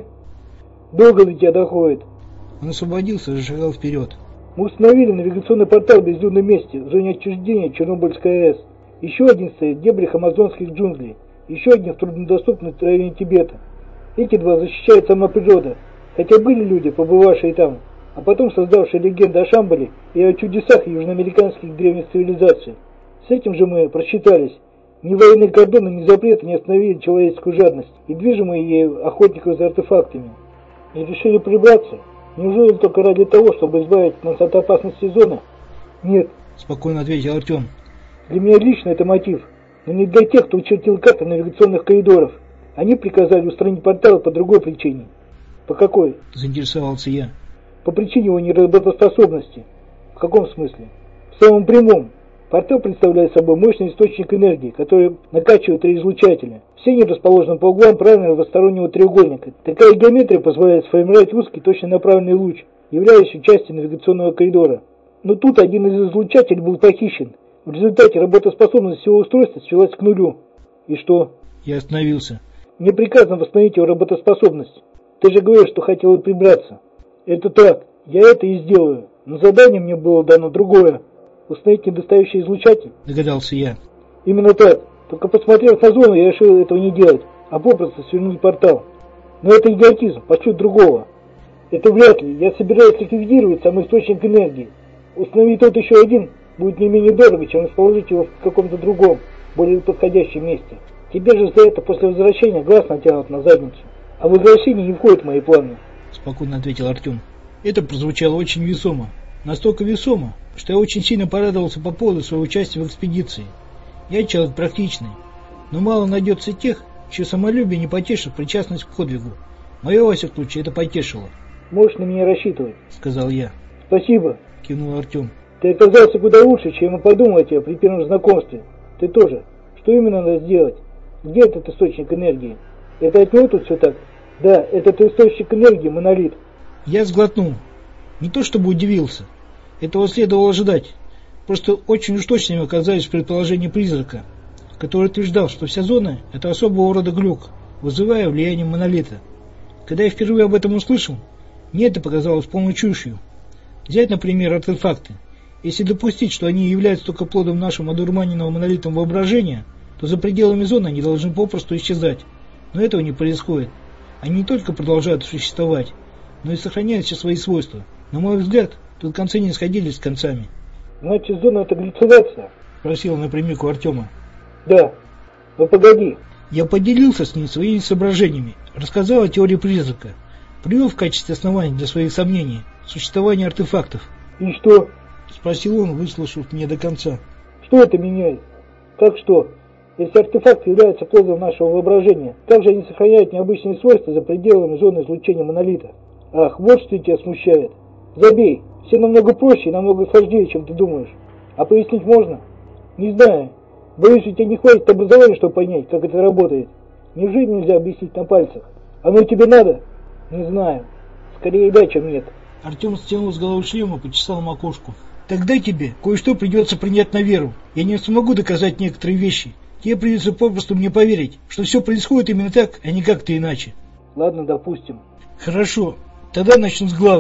Долго до тебя доходит?» Он освободился и зашагал вперед. «Мы установили навигационный портал в безлюдном месте, в зоне отчуждения Чернобыльской АЭС. Еще один стоит в дебрях амазонских джунглей. Еще один в труднодоступной районе Тибета. Эти два защищает сама природа, хотя были люди, побывавшие там, а потом создавшие легенды о Шамбале и о чудесах южноамериканских древних цивилизаций. С этим же мы просчитались. Ни военные кордоны, ни запреты не остановили человеческую жадность и движимые ею охотников за артефактами. И решили прибраться. Неужели только ради того, чтобы избавить нас от опасности зоны?» «Нет», — спокойно ответил Артем. «Для меня лично это мотив, но не для тех, кто учертил карты навигационных коридоров. Они приказали устранить портал по другой причине». «По какой?» — заинтересовался я. «По причине его неработоспособности». «В каком смысле?» «В самом прямом. Портал представляет собой мощный источник энергии, который накачивает три излучателя. Все они расположены по углам правильного двустороннего треугольника. Такая геометрия позволяет сформировать узкий, точно направленный луч, являющийся частью навигационного коридора. Но тут один из излучателей был похищен. В результате работоспособность всего устройства свелась к нулю». «И что?» Я остановился. «Мне приказано восстановить его работоспособность. Ты же говоришь, что хотел прибраться». «Это так. Я это и сделаю. Но задание мне было дано другое. Установить недостающий излучатель», — догадался я. «Именно так. Только посмотрев на зону, я решил этого не делать, а попросту свернуть портал. Но это идиотизм, почуть другого. Это вряд ли. Я собираюсь ликвидировать сам источник энергии. Установить тот еще один будет не менее дорого, чем расположить его в каком-то другом, более подходящем месте. Тебе же за это после возвращения глаз натянут на задницу. А возвращение не входит в мои планы», — спокойно ответил Артем. Это прозвучало очень весомо. Настолько весомо, что я очень сильно порадовался по поводу своего участия в экспедиции. Я человек практичный, но мало найдется тех, чье самолюбие не потешит причастность к подвигу. Мое, во всяком случае, это потешило. «Можешь на меня рассчитывать», — сказал я. «Спасибо», — кивнул Артем. «Ты оказался куда лучше, чем я подумал о тебе при первом знакомстве. Ты тоже. Что именно надо сделать? Где этот источник энергии? Это от него тут все так?» «Да, этот источник энергии — монолит». Я сглотнул. Не то чтобы удивился. Этого следовало ожидать. Просто очень уж точными оказались предположения призрака, который утверждал, что вся зона – это особого рода глюк, вызывая влияние монолита. Когда я впервые об этом услышал, мне это показалось полной чушью. Взять, например, артефакты. Если допустить, что они являются только плодом нашего одурманенного монолитом воображения, то за пределами зоны они должны попросту исчезать. Но этого не происходит. Они не только продолжают существовать, но и сохраняют все свои свойства. На мой взгляд, тут концы не сходились с концами. «Значит, зона — это галлюцинация?» — спросил напрямик у Артема. «Да. Но погоди». Я поделился с ним своими соображениями, рассказал о теории призрака, привел в качестве основания для своих сомнений существование артефактов. «И что?» — спросил он, выслушав меня до конца. «Что это меняет?» «Как что? Если артефакты являются плодом нашего воображения, как же они сохраняют необычные свойства за пределами зоны излучения монолита?» «Ах, вот что тебя смущает. Забей, все намного проще и намного сложнее, чем ты думаешь. А пояснить можно?» «Не знаю. Боюсь, у тебя не хватит образования, чтобы понять, как это работает. Неужели нельзя объяснить на пальцах? Оно тебе надо?» «Не знаю. Скорее да, чем нет». Артем стянул с головы шлем и почесал макушку. «Тогда тебе кое-что придется принять на веру. Я не смогу доказать некоторые вещи. Тебе придется попросту мне поверить, что все происходит именно так, а не как-то иначе». «Ладно, допустим». «Хорошо. Тогда начну с главного.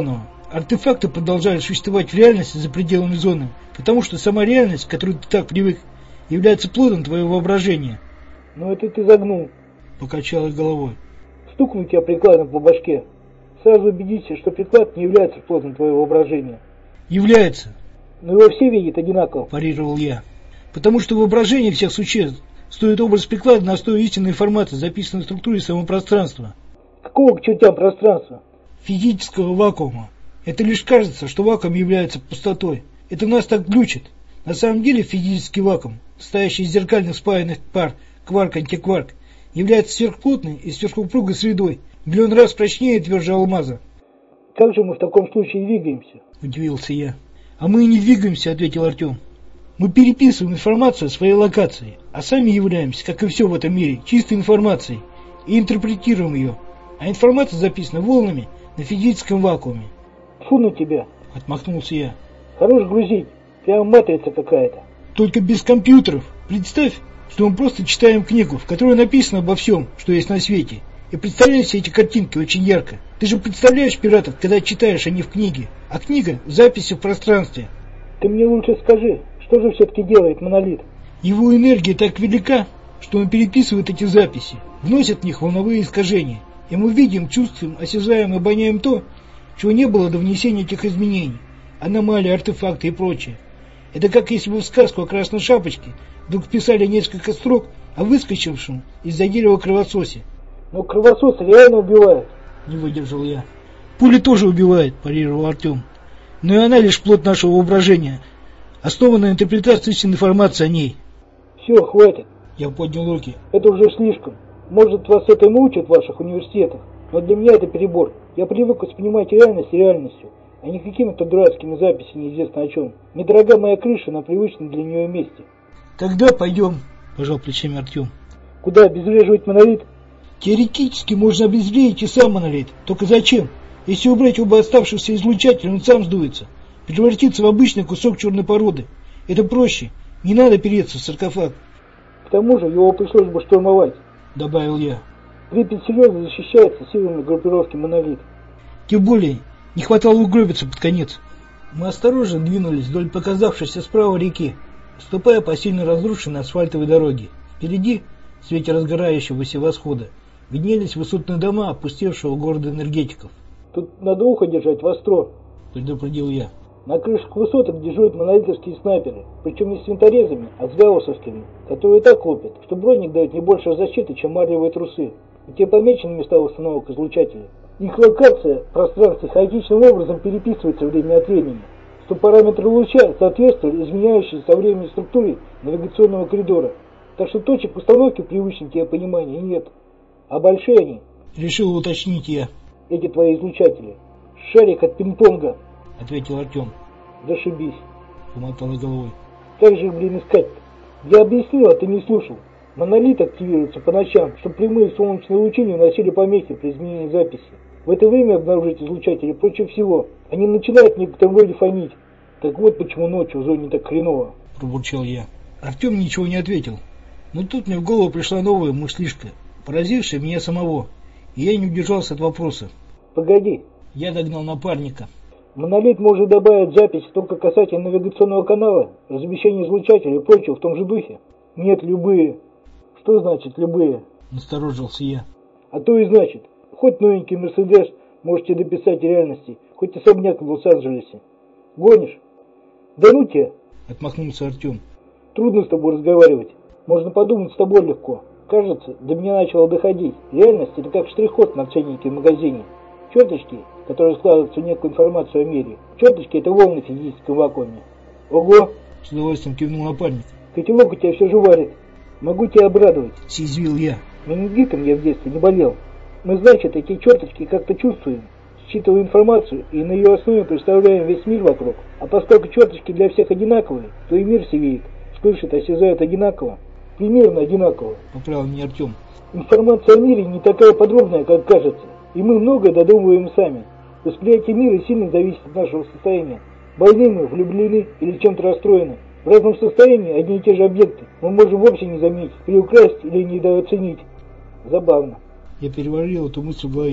Артефакты продолжают существовать в реальности за пределами зоны, потому что сама реальность, к которой ты так привык, является плодом твоего воображения. Ну это ты загнул. Покачала головой. Стукну тебя прикладом по башке. Сразу убедись, что приклад не является плодом твоего воображения. Является. Но его все видят одинаково. Парировал я. Потому что воображение всех существ стоит образ приклада на основе истинной информации, записанной в структуре самого пространства. Какого к чертям пространства? Физического вакуума. Это лишь кажется, что вакуум является пустотой. Это нас так глючит. На самом деле физический вакуум, состоящий из зеркальных спаянных пар кварк-антикварк, является сверхплотной и сверхупругой средой, миллион раз прочнее и тверже алмаза. Как же мы в таком случае двигаемся? Удивился я. А мы и не двигаемся, ответил Артем. Мы переписываем информацию о своей локации, а сами являемся, как и все в этом мире, чистой информацией и интерпретируем ее. А информация записана волнами на физическом вакууме. Фу на тебя. Отмахнулся я. Хорош грузить. Прямо матрица какая-то. Только без компьютеров. Представь, что мы просто читаем книгу, в которой написано обо всем, что есть на свете. И представляем все эти картинки очень ярко. Ты же представляешь пиратов, когда читаешь они в книге, а книга – записи в пространстве. Ты мне лучше скажи, что же все-таки делает монолит? Его энергия так велика, что он переписывает эти записи, вносит в них волновые искажения. И мы видим, чувствуем, осязаем и обоняем то, чего не было до внесения этих изменений. Аномалии, артефакты и прочее. Это как если бы в сказку о Красной Шапочке вдруг вписали несколько строк о выскочившем из-за дерева кровососе. Но кровососы реально убивают. Не выдержал я. Пуля тоже убивает, парировал Артем. Но и она лишь плод нашего воображения, основанная на интерпретации истинной информации о ней. Все, хватит. Я поднял руки. Это уже слишком. Может, вас этому учат в ваших университетах, но для меня это перебор. Я привык воспринимать реальность реальностью, а не какими-то дурацкими записями неизвестно о чем. Недорога моя крыша на привычном для нее месте. Тогда пойдем, пожал плечами Артем. Куда, обезвреживать монолит? Теоретически можно обезвредить и сам монолит. Только зачем? Если убрать оба оставшихся излучателя, он сам сдуется. Превратится в обычный кусок черной породы. Это проще. Не надо переться в саркофаг. К тому же его пришлось бы штурмовать, добавил я. Припять серьезно защищается силами группировки монолит. Тем более, не хватало угробиться под конец. Мы осторожно двинулись вдоль показавшейся справа реки, ступая по сильно разрушенной асфальтовой дороге. Впереди, в свете разгорающегося восхода, виднелись высотные дома опустевшего города энергетиков. Тут надо ухо держать востро, предупредил я. На крышах высоток дежурят монолитовские снайперы, причем не с винторезами, а с гаусовскими, которые так лупят, что броник дает не больше защиты, чем марлевые трусы. И те помечены места установок излучателей. Их локация в пространстве хаотичным образом переписывается время от времени, что параметры луча соответствуют изменяющейся со временем структуре навигационного коридора. Так что точек установки в привычном тебе понимании нет. А большие они, решил уточнить я. Эти твои излучатели. Шарик от пинг-понга, ответил Артем. Зашибись. Помотал головой. Как же их, искать-то? Я объяснил, а ты не слушал. Монолит активируется по ночам, чтобы прямые солнечные лучи не вносили помехи при изменении записи. В это время обнаружить излучатели проще всего. Они начинают в некотором роде фонить. Так вот почему ночью в зоне так хреново. Пробурчал я. Артем ничего не ответил. Но тут мне в голову пришла новая мыслишка, поразившая меня самого. И я не удержался от вопроса. Погоди. Я догнал напарника. Монолит может добавить запись только касательно навигационного канала, размещения излучателей и прочего в том же духе. Нет, любые. Что значит любые? Насторожился я. А то и значит, хоть новенький Мерседес можете дописать реальности, хоть особняк в Лос-Анджелесе. Гонишь? Да ну тебе! Отмахнулся Артем. Трудно с тобой разговаривать. Можно подумать, с тобой легко. Кажется, до меня начало доходить. Реальность это как штрих-код на ценнике в магазине. Черточки, которые складываются в некую информацию о мире. Черточки это волны в физическом вакууме. Ого! С удовольствием кивнул напарник. Котелок у тебя все же варит. Могу тебя обрадовать. Съязвил я. Менингитом я в детстве не болел. Мы, значит, эти черточки как-то чувствуем. Считываем информацию и на ее основе представляем весь мир вокруг. А поскольку черточки для всех одинаковые, то и мир все видит, слышит, осязает одинаково. Примерно одинаково. Поправил меня Артем. Информация о мире не такая подробная, как кажется. И мы многое додумываем сами. Восприятие мира сильно зависит от нашего состояния. Больны мы, влюблены или чем-то расстроены. В разном состоянии одни и те же объекты мы можем вовсе не заметить, или украсть, или недооценить. Забавно. Я переварил эту мысль в голове.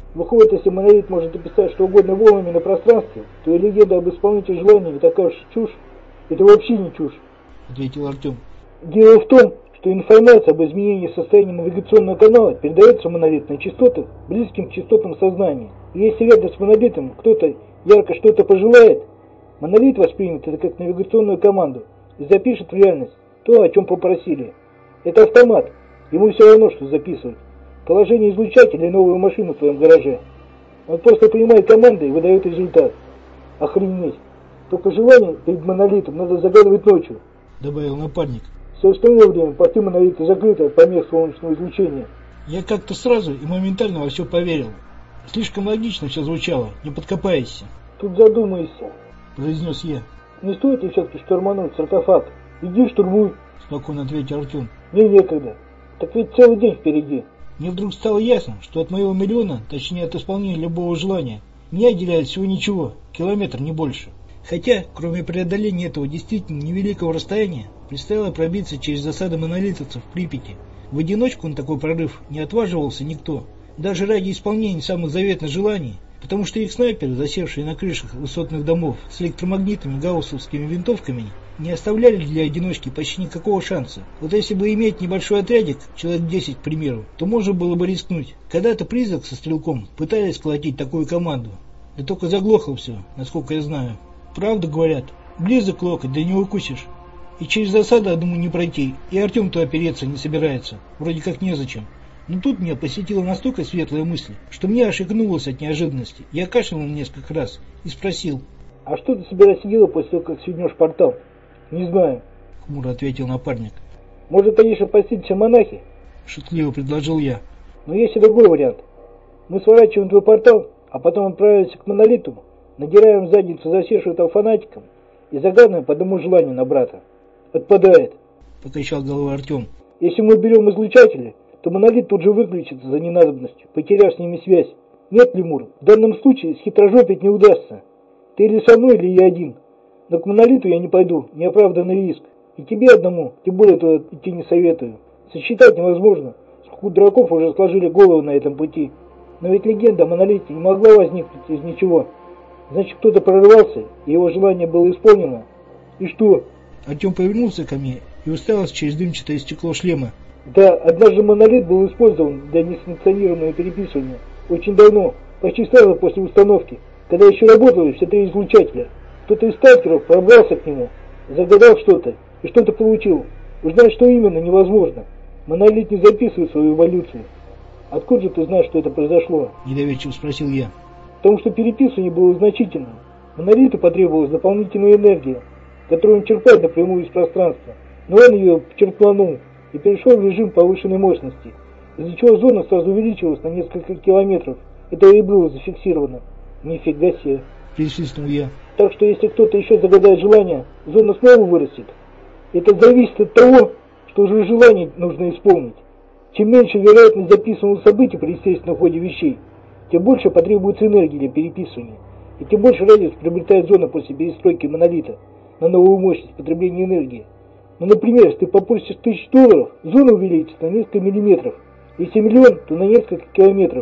Выходит, если монолит может описать что угодно волнами на пространстве, то и легенда об исполнителе желания не такая уж чушь. Это вообще не чушь, ответил Артем. Дело в том, что информация об изменении состояния навигационного канала передается в монолит на частотах, близким к частотам сознания. И если рядом с монолитом кто-то ярко что-то пожелает, монолит воспримет это как навигационную команду и запишет в реальность то, о чем попросили. Это автомат, ему все равно, что записывать. Положение излучателя и новую машину в твоем гараже. Он просто принимает команды и выдает результат. Охренеть. Только желание перед монолитом надо загадывать ночью, добавил напарник. Все остальное время порты монолита закрыты от помех солнечного излучения. Я как-то сразу и моментально во все поверил. Слишком логично все звучало, не подкопаешься. Тут задумайся, произнес я. Не стоит ли все-таки штурмануть саркофаг? Иди штурмуй, спокойно ответил Артем. Мне некогда. Так ведь целый день впереди. Мне вдруг стало ясно, что от моего миллиона, точнее от исполнения любого желания, меня отделяет всего ничего, километр, не больше. Хотя, кроме преодоления этого действительно невеликого расстояния, предстояло пробиться через засады монолитовцев в Припяти. В одиночку на такой прорыв не отваживался никто, даже ради исполнения самых заветных желаний, потому что их снайперы, засевшие на крышах высотных домов с электромагнитными гауссовскими винтовками, не оставляли для одиночки почти никакого шанса. Вот если бы иметь небольшой отрядик, человек 10, к примеру, то можно было бы рискнуть. Когда-то Призрак со Стрелком пытались сколотить такую команду, да только заглохло все, насколько я знаю. Правду говорят, близок локоть, да не укусишь. И через засаду одному не пройти, и Артем-то опереться не собирается, вроде как незачем. Но тут меня посетила настолько светлая мысль, что мне аж икнулось от неожиданности. Я кашлянул несколько раз и спросил: «А что ты собираешься делать после того, как сведешь портал?» «Не знаю», — хмуро ответил напарник. «Может, конечно, поститься монахи?» — шутливо предложил я. «Но есть и другой вариант. Мы сворачиваем твой портал, а потом отправимся к монолиту, надираем в задницу засевшего там фанатикам и загадываем по одному желанию на брата». «Отпадает», — покачал головой Артем. «Если мы берем излучатели, то монолит тут же выключится за ненадобностью, потеряв с ними связь. Нет, Лемур, в данном случае схитрожопить не удастся. Ты или со мной, или я один. Но к монолиту я не пойду, неоправданный риск. И тебе одному, тем более туда идти не советую. Сосчитать невозможно, сколько дураков уже сложили голову на этом пути. Но ведь легенда о монолите не могла возникнуть из ничего. Значит, кто-то прорывался, и его желание было исполнено. И что?» Артем повернулся ко мне и уставился через дымчатое стекло шлема. «Да, однажды монолит был использован для несанкционированного переписывания. Очень давно, почти сразу после установки, когда еще работали все три излучателя. Кто-то из сталкеров пробрался к нему, загадал что-то и что-то получил. Узнать, что именно, невозможно. Монолит не записывает свою эволюцию. Откуда же ты знаешь, что это произошло?» — недоверчиво спросил я. «Потому что переписывание было значительным. Монолиту потребовалась дополнительная энергия, которую он черпает напрямую из пространства. Но он ее черпанул и перешел в режим повышенной мощности, из-за чего зона сразу увеличилась на несколько километров. Это и было зафиксировано». «Нифига себе!» — присвистнул я. «Так что если кто-то еще загадает желание, зона снова вырастет. Это зависит от того, что же желание нужно исполнить. Чем меньше вероятность записанного события при естественном ходе вещей, тем больше потребуется энергии для переписывания, и тем больше радиус приобретает зона после перестройки монолита на новую мощность потребления энергии. Ну, например, если ты попросишь $1000, зона увеличится на несколько миллиметров. Если миллион, то на несколько километров.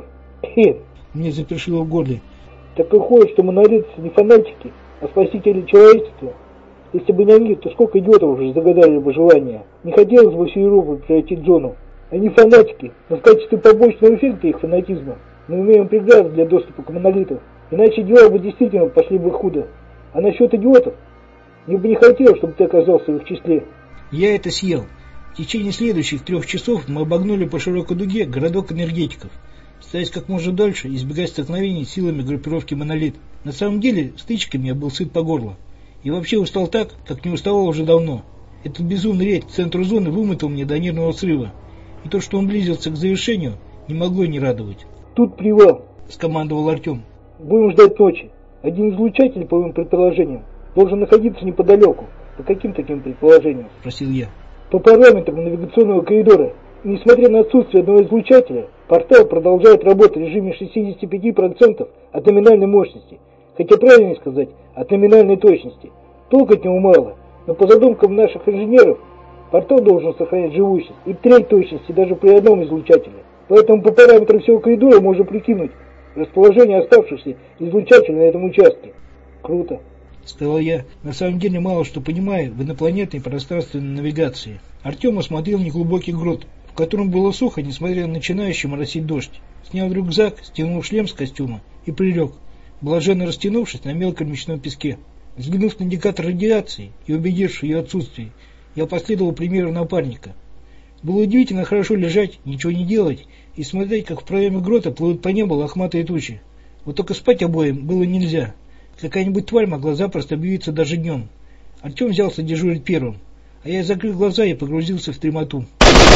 Мне запершило в горле. Так выходит, что монолиты не фанатики, а спасители человечества. Если бы не они, то сколько идиотов уже загадали бы желание. Не хотелось бы всю Европу превратить в зону. Они фанатики, но в качестве побочного эффекта их фанатизма мы имеем преграду для доступа к монолитам. Иначе дела бы действительно пошли бы худо. А насчет идиотов, мне бы не хотелось, чтобы ты оказался в их числе. Я это съел. В течение следующих 3 часов мы обогнули по широкой дуге городок энергетиков, стараясь как можно дольше избегать столкновений с силами группировки «Монолит». На самом деле, стычками я был сыт по горло. И вообще устал так, как не уставал уже давно. Этот безумный рейд к центру зоны вымотал мне до нервного срыва. И то, что он близился к завершению, не могло не радовать. «Тут привал», — скомандовал Артем. «Будем ждать ночи. Один излучатель, по моим предположениям, должен находиться неподалеку». «По каким таким предположениям?» — спросил я. «По параметрам навигационного коридора. Несмотря на отсутствие одного излучателя, портал продолжает работать в режиме 65% от номинальной мощности. Хотя правильнее сказать, от номинальной точности. Толку от него мало, но по задумкам наших инженеров, портал должен сохранять живучесть и треть точности даже при одном излучателе. Поэтому по параметрам всего коридора можно прикинуть, расположение оставшихся излучателей на этом участке. Круто. Сказал я, на самом деле мало что понимаю в инопланетной пространственной навигации. Артем осмотрел неглубокий грот, в котором было сухо, несмотря на начинающий моросить дождь. Снял рюкзак, стянул шлем с костюма и прилег, блаженно растянувшись на мелком речном песке. Взглянув на индикатор радиации и убедившись в ее отсутствии, я последовал примеру напарника. Было удивительно хорошо лежать, ничего не делать и смотреть, как в проеме грота плывут по небу лохматые тучи. Вот только спать обоим было нельзя. Какая-нибудь тварь могла запросто объявиться даже днем. Артем взялся дежурить первым, а я закрыл глаза и погрузился в дремоту.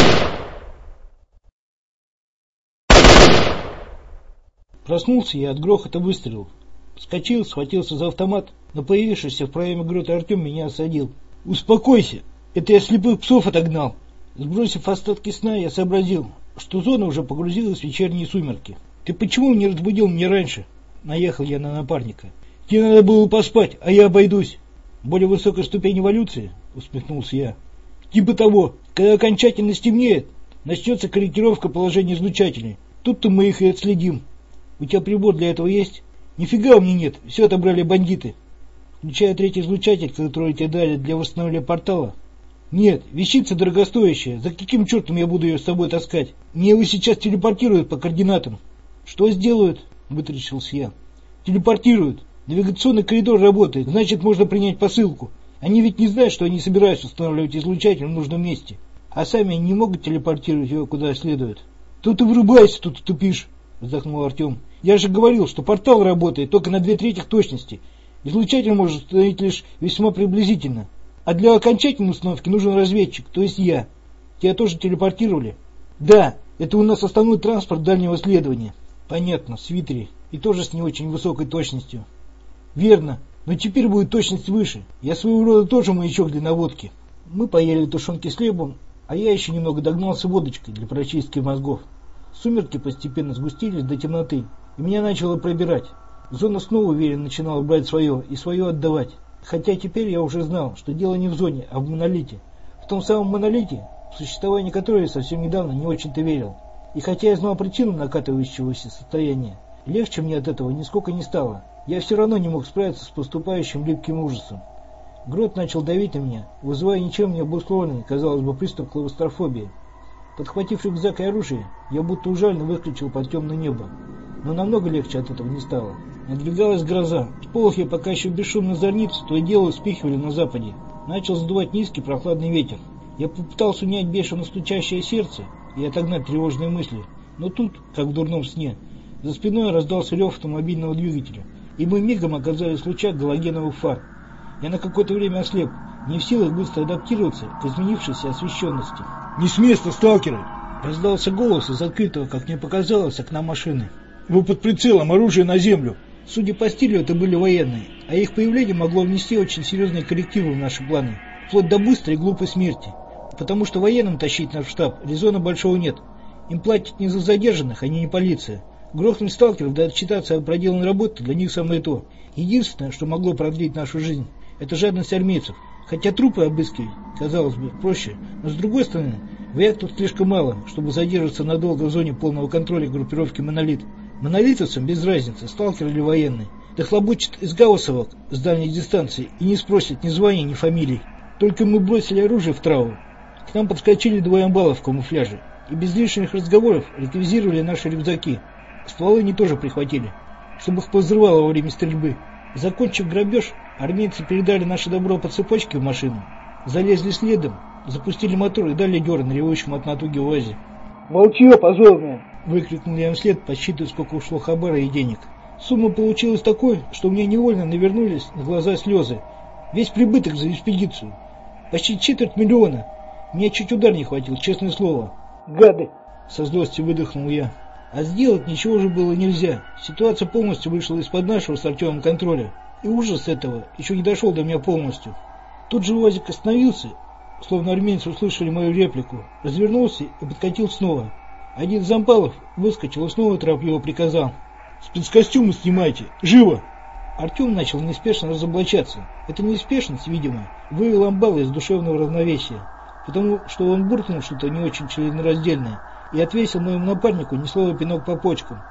Проснулся я от грохота выстрелов. Вскочил, схватился за автомат, но появившийся в проеме грота Артем меня осадил. «Успокойся! Это я слепых псов отогнал!» Сбросив остатки сна, я сообразил, что зона уже погрузилась в вечерние сумерки. «Ты почему не разбудил меня раньше?» Наехал я на напарника. «Тебе надо было поспать, а я обойдусь». «Более высокая ступень эволюции?» Усмехнулся я. «Типа того. Когда окончательно стемнеет, начнется корректировка положения излучателей. Тут-то мы их и отследим. У тебя прибор для этого есть?» «Нифига у меня нет. Все отобрали бандиты. Включая третий излучатель, который тебе дали для восстановления портала». «Нет, вещица дорогостоящая. За каким чертом я буду ее с собой таскать? Мне его сейчас телепортируют по координатам». «Что сделают?» — вытрясился я. «Телепортируют. Навигационный коридор работает, значит, можно принять посылку. Они ведь не знают, что они собираются устанавливать излучатель в нужном месте. А сами они не могут телепортировать его куда следует». «Тут и врубайся, тут и тупишь», — вздохнул Артем. «Я же говорил, что портал работает только на 2/3 точности. Излучатель может установить лишь весьма приблизительно. А для окончательной установки нужен разведчик, то есть я. Тебя тоже телепортировали?» «Да, это у нас основной транспорт дальнего следования». «Понятно, в свитере. И тоже с не очень высокой точностью». «Верно, но теперь будет точность выше. Я своего рода тоже маячок для наводки». Мы поели тушенки с хлебом, а я еще немного догнался водочкой для прочистки мозгов. Сумерки постепенно сгустились до темноты, и меня начало пробирать. Зона снова уверенно начинала брать свое и свое отдавать. Хотя теперь я уже знал, что дело не в зоне, а в монолите. В том самом монолите, в существование которого я совсем недавно не очень-то верил. И хотя я знал причину накатывающегося состояния, легче мне от этого нисколько не стало. Я все равно не мог справиться с поступающим липким ужасом. Грот начал давить на меня, вызывая ничем не обусловленный, казалось бы, приступ клаустрофобии. Подхватив рюкзак и оружие, я будто ужально выключил под темное небо. Но намного легче от этого не стало. Надвигалась гроза. Сполохи пока еще бесшумно зорниц то и дело вспихивали на западе. Начал задувать низкий прохладный ветер. Я попытался унять бешено стучащее сердце и отогнать тревожные мысли. Но тут, как в дурном сне, за спиной раздался рев автомобильного двигателя, и мы мигом оказались в лучах галогеновых фар. Я на какое-то время ослеп, не в силах быстро адаптироваться к изменившейся освещенности. «Не с места, сталкеры!» Раздался голос из открытого, как мне показалось, окна машины. «Вы под прицелом, оружие на землю!» Судя по стилю, это были военные, а их появление могло внести очень серьезные коррективы в наши планы, вплоть до быстрой и глупой смерти. Потому что военным тащить наш штаб резона большого нет. Им платят не за задержанных, они не полиция. Грохнуть сталкеров да отчитаться о проделанной работе для них самое то. Единственное, что могло продлить нашу жизнь, это жадность армейцев. Хотя трупы обыскивать, казалось бы, проще, но с другой стороны, вояк тут слишком мало, чтобы задерживаться надолго в зоне полного контроля группировки «Монолит». Монолитовцам без разницы, сталкер или военный. Дохлобучат из гауссовок с дальней дистанции и не спросят ни звания, ни фамилий. Только мы бросили оружие в траву. К нам подскочили двое амбалов в камуфляже и без лишних разговоров реквизировали наши рюкзаки. Стволы они тоже прихватили, чтобы их повзрывало во время стрельбы. Закончив грабеж, армейцы передали наше добро по цепочке в машину, залезли следом, запустили мотор и дали дёру на ревущем от натуги УАЗе. «Молчи, позорная!» — выкрикнул я им вслед, подсчитывая, сколько ушло хабара и денег. Сумма получилась такой, что у меня невольно навернулись на глаза слезы. Весь прибыток за экспедицию. Почти 250 000. Мне чуть удар не хватил, честное слово. «Гады!» — со злостью выдохнул я. А сделать ничего же было нельзя. Ситуация полностью вышла из-под нашего с Артемом контроля. И ужас этого еще не дошел до меня полностью. Тут же УАЗик остановился, словно армейцы услышали мою реплику, развернулся и подкатил снова. Один из амбалов выскочил и снова торопливо приказал: «Спецкостюмы снимайте! Живо!» Артем начал неспешно разоблачаться. Эта неспешность, видимо, вывела амбала из душевного равновесия, потому что он буркнул что-то не очень членораздельное и отвесил моему напарнику несловый пинок по почкам.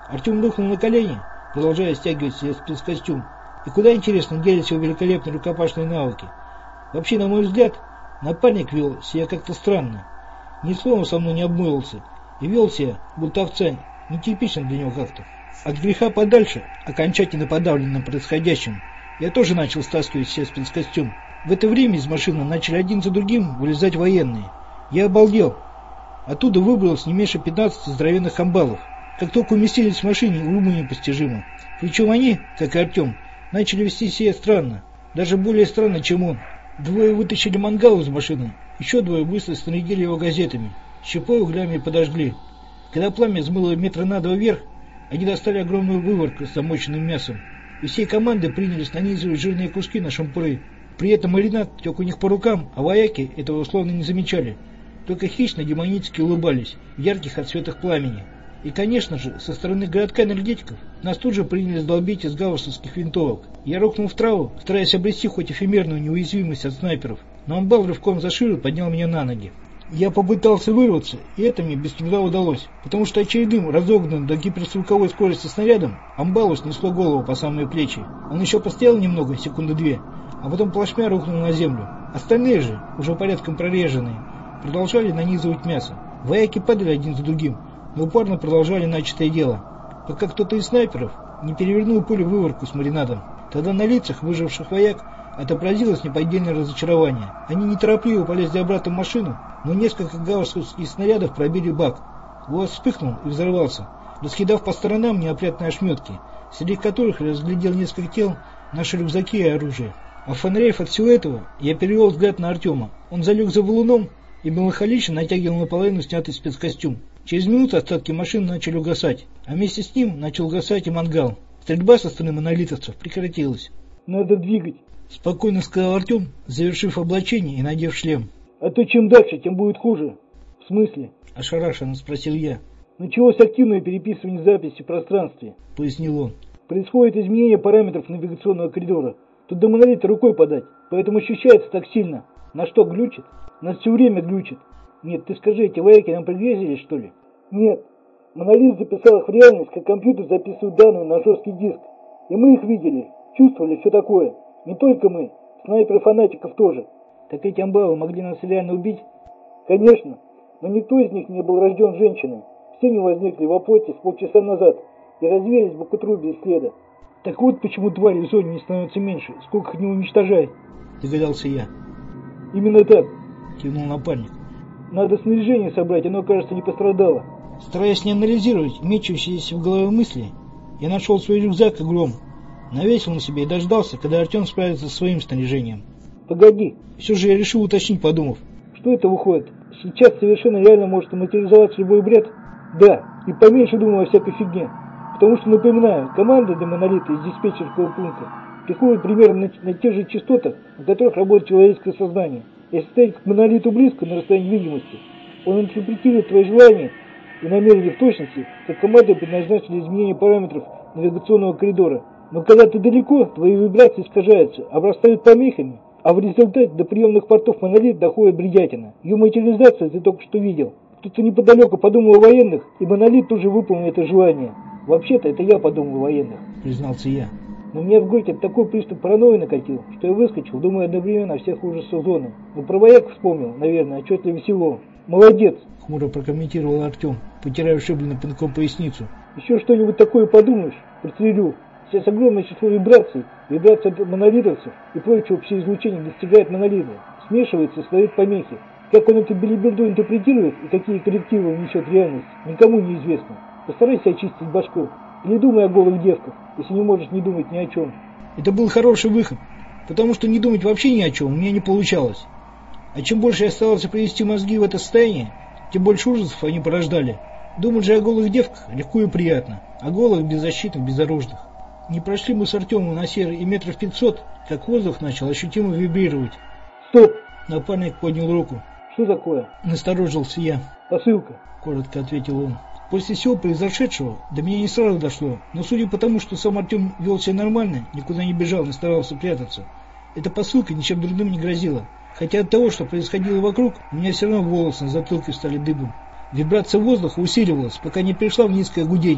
Артем рухнул на колени, продолжая стягивать себе спецкостюм. И куда, интересно, делись его великолепные рукопашные навыки. Вообще, на мой взгляд, напарник вел себя как-то странно. Ни словом со мной не обмылся. И вел себя, будто овца, нетипично для него как-то. От греха подальше, окончательно подавленным происходящим, я тоже начал стаскивать себе спецкостюм. В это время из машины начали один за другим вылезать военные. Я обалдел. Оттуда выбралось не меньше 15 здоровенных амбалов. Как только уместились в машине, уму непостижимо. Причем они, как и Артем, начали вести себя странно. Даже более странно, чем он. Двое вытащили мангал из машины. Еще двое быстро снарядили его газетами. Щепой, углями подожгли. Когда пламя взмыло метра на 2 вверх, они достали огромную выворку с замоченным мясом. И всей командой принялись нанизывать жирные куски на шампуры. При этом маринад тек у них по рукам, а вояки этого условно не замечали. Только хищно демонически улыбались в ярких отсветах пламени. И, конечно же, со стороны городка энергетиков нас тут же принялись долбить из гаусовских винтовок. Я рухнул в траву, стараясь обрести хоть эфемерную неуязвимость от снайперов, но амбал рывком за шею поднял меня на ноги. Я попытался вырваться, и это мне без труда удалось, потому что очередным разогнанным до гиперзвуковой скорости снарядом амбалу снесло голову по самые плечи. Он еще постоял немного, секунды 2, а потом плашмя рухнул на землю. Остальные же, уже порядком прореженные, продолжали нанизывать мясо. Вояки падали один за другим, но упорно продолжали начатое дело, пока кто-то из снайперов не перевернул пулю выворку с маринадом. Тогда на лицах выживших вояк отобразилось неподдельное разочарование. Они неторопливо полезли обратно в машину, но несколько гаусовских снарядов пробили бак. ГУАЗ вспыхнул и взорвался, раскидав по сторонам неопрятные ошметки, среди которых я разглядел несколько тел, наши рюкзаки и оружие. Офонарев от всего этого, я перевел взгляд на Артема. Он залег за валуном и меланхолично натягивал наполовину снятый спецкостюм. Через минуту остатки машин начали угасать, а вместе с ним начал угасать и мангал. Стрельба со стороны монолитовцев прекратилась. «Надо двигать», — спокойно сказал Артем, завершив облачение и надев шлем. «А то чем дальше, тем будет хуже». «В смысле?» — ошарашенно спросил я. «Началось активное переписывание записи в пространстве», — пояснил он. «Происходит изменение параметров навигационного коридора. Тут до монолита рукой подать, поэтому ощущается так сильно. На что глючит? Нас все время глючит. Нет, ты скажи, эти вояки нам пригрезились, что ли?» «Нет. Монолит записал их в реальность, как компьютер записывает данные на жесткий диск. И мы их видели, чувствовали, все такое. Не только мы, снайперы-фанатиков тоже». «Так эти амбалы могли нас реально убить?» «Конечно, но никто из них не был рожден женщиной. Все они возникли во плоти с полчаса назад и развеялись бы к утру без следа». «Так вот почему твари в зоне не становятся меньше, сколько их не уничтожает», — догадался я. «Именно так», — кивнул напарник. «Надо снаряжение собрать, оно, кажется, не пострадало». Стараясь не анализировать мечущиеся в голове мысли, я нашел свой рюкзак и гром, навесил на себе и дождался, когда Артем справится со своим снаряжением. «Погоди», — все же я решил уточнить, подумав. «Что это выходит? Сейчас совершенно реально может материализоваться любой бред?» «Да, и поменьше думаю о всякой фигне. Потому что, напоминаю, команда для монолита из диспетчерского пункта приходит примерно на тех же частотах, на которых работает человеческое сознание. Если стоять к монолиту близко, на расстоянии видимости, он интерпретирует твои желания и намерения в точности, как команда предназначена для изменения параметров навигационного коридора. Но когда ты далеко, твои вибрации искажаются, обрастают помехами, а в результате до приемных портов монолит доходит бредятина. Ее материализацию ты только что видел. Кто-то неподалеку подумал о военных, и монолит тут же выполнил это желание. Вообще-то это я подумал о военных», — признался я. «Но меня в грудь такой приступ паранойи накатил, что я выскочил, думая одновременно о всех ужасах зоны. Но про вояк вспомнил, наверное, отчетливо всего. Молодец», — хмуро прокомментировал Артем, потирая ушибленным пинком поясницу. «Еще что-нибудь такое подумаешь? Пристрелю. Сейчас огромное число вибраций от монолитовцев и прочего всеизлучения достигает монолита, смешивается и создает помехи. Как он эту белиберду интерпретирует и какие коррективы внесет в реальность, никому не известно. Постарайся очистить башку. Или думай о голых девках, если не можешь не думать ни о чем». Это был хороший выход, потому что не думать вообще ни о чем у меня не получалось. А чем больше я старался привести мозги в это состояние, тем больше ужасов они порождали. Думать же о голых девках легко и приятно, о голых, беззащитных, безоружных. Не прошли мы с Артемом на серый и 500 метров, как воздух начал ощутимо вибрировать. «Стоп!» — напарник поднял руку. «Что такое?» — насторожился я. «Посылка», — коротко ответил он. После всего произошедшего до меня не сразу дошло, но судя по тому, что сам Артем вел себя нормально, никуда не бежал, не старался прятаться, эта посылка ничем дурным не грозила. Хотя от того, что происходило вокруг, у меня все равно волосы на затылке стали дыбом. Вибрация воздуха усиливалась, пока не перешла в низкое гудение.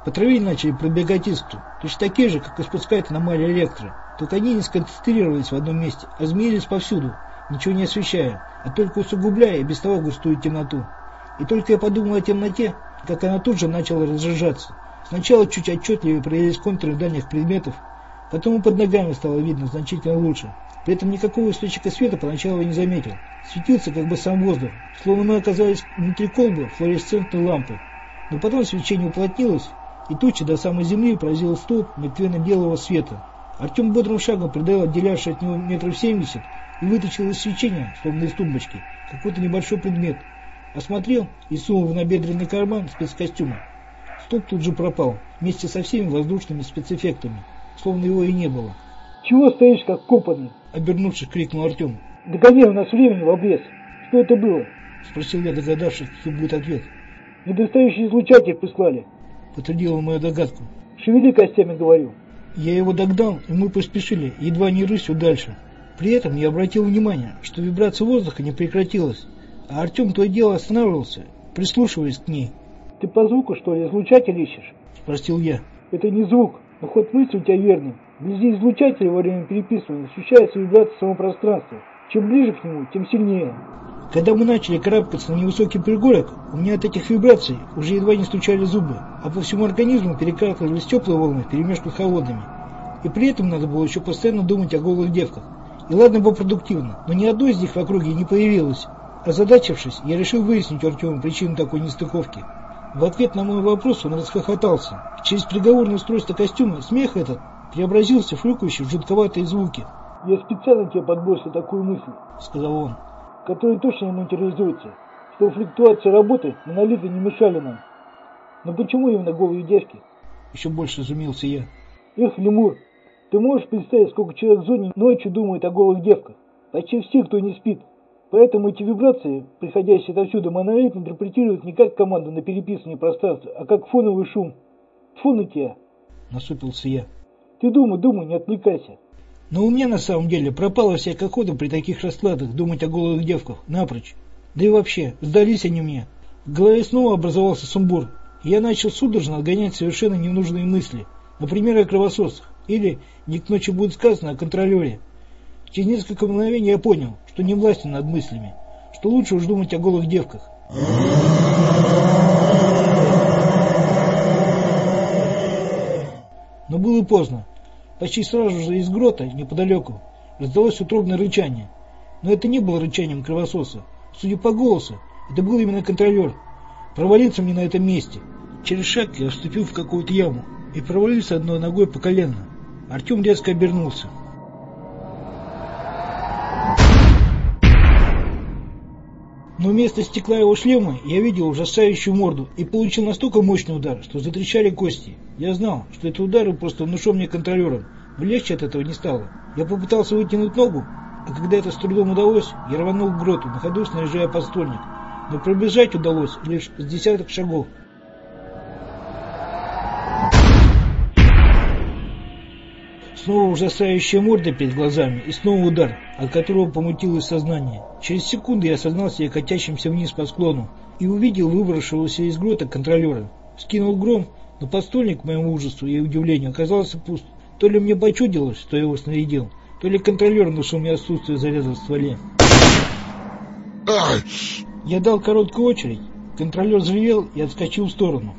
По траве начали пробегать искры, точно такие же, как испускает аномалия электро. Только они не сконцентрировались в одном месте, а змеились повсюду, ничего не освещая, а только усугубляя и без того густую темноту. И только я подумал о темноте, как она тут же начала разжижаться. Сначала чуть отчетливее проявились контуры дальних предметов, потом и под ногами стало видно значительно лучше. При этом никакого источника света поначалу я не заметил. Светился как бы сам воздух, словно мы оказались внутри колбы флуоресцентной лампы. Но потом свечение уплотнилось, и туча до самой земли поразила столб мертвенно-белого света. Артем бодрым шагом преодолел отделявший от него метров 70 и вытащил из свечения, словно из тумбочки, какой-то небольшой предмет. Осмотрел и сунул в набедренный карман спецкостюма. Столб тут же пропал, вместе со всеми воздушными спецэффектами, словно его и не было. «Чего стоишь, как копанный?» — обернувшись, крикнул Артем. «Догони, у нас времени в обрез. Что это было?» — спросил я, догадавшись, каким будет ответ. «Недостающий излучатель прислали», — подтвердил он мою догадку. «Шевели костями, говорю». Я его догнал, и мы поспешили, едва не рысью дальше. При этом я обратил внимание, что вибрация воздуха не прекратилась, а Артем то и дело останавливался, прислушиваясь к ней. «Ты по звуку, что ли, излучатель ищешь?» — спросил я. «Это не звук, но ход мысли у тебя верный. Вблизи излучателя во время переписывания ощущается вибрация самого пространства. Чем ближе к нему, тем сильнее». Когда мы начали карабкаться на невысокий пригорок, у меня от этих вибраций уже едва не стучали зубы, а по всему организму перекатывались теплые волны вперемешку с холодными. И при этом надо было еще постоянно думать о голых девках. И ладно бы продуктивно, но ни одной из них в округе не появилось. Озадачившись, я решил выяснить у Артема причину такой нестыковки. В ответ на мой вопрос он расхохотался. Через переговорное устройство костюма смех этот преобразился в хрюкающие жутковатые звуки. «Я специально тебе подбросил такую мысль», — сказал он, «которая точно не материализуется, что флуктуация работы монолиты не мешали нам. Но почему именно голые девки?» Еще больше изумился я. «Эх, лемур, ты можешь представить, сколько человек в зоне ночью думает о голых девках? Почти все, кто не спит. Поэтому эти вибрации, приходящие отовсюду, монолит интерпретируют не как команду на переписывание пространства, а как фоновый шум. Тьфу на тебя!» Насупился я. «Ты думай, не отвлекайся». Но у меня на самом деле пропала всякая охота при таких раскладах думать о голых девках напрочь. Да и вообще, сдались они мне. В голове снова образовался сумбур, и я начал судорожно отгонять совершенно ненужные мысли. Например, о кровососах, или, не к ночи будет сказано, о контролере. Через несколько мгновений я понял, что не властен над мыслями, что лучше уж думать о голых девках. Но было поздно. Почти сразу же из грота, неподалеку, раздалось утробное рычание. Но это не было рычанием кровососа. Судя по голосу, это был именно контролер. Провалиться мне на этом месте. Через шаг я вступил в какую-то яму и провалился одной ногой по колено. Артем резко обернулся. Но вместо стекла его шлема я видел ужасающую морду и получил настолько мощный удар, что затрещали кости. Я знал, что это удары просто внушен мне контролером, но легче от этого не стало. Я попытался вытянуть ногу, а когда это с трудом удалось, я рванул к гроту, на ходу снаряжая подствольник. Но пробежать удалось лишь с десяток шагов. Снова ужасающая морда перед глазами и снова удар, от которого помутилось сознание. Через секунду я осознал себя катящимся вниз по склону и увидел выбравшегося из грота контролера. Скинул гром, но подствольник, к моему ужасу и удивлению, оказался пуст. То ли мне почудилось, что я его снарядил, то ли контролер внушил мне отсутствие заряда в стволе. Я дал короткую очередь, контролер взревел и отскочил в сторону.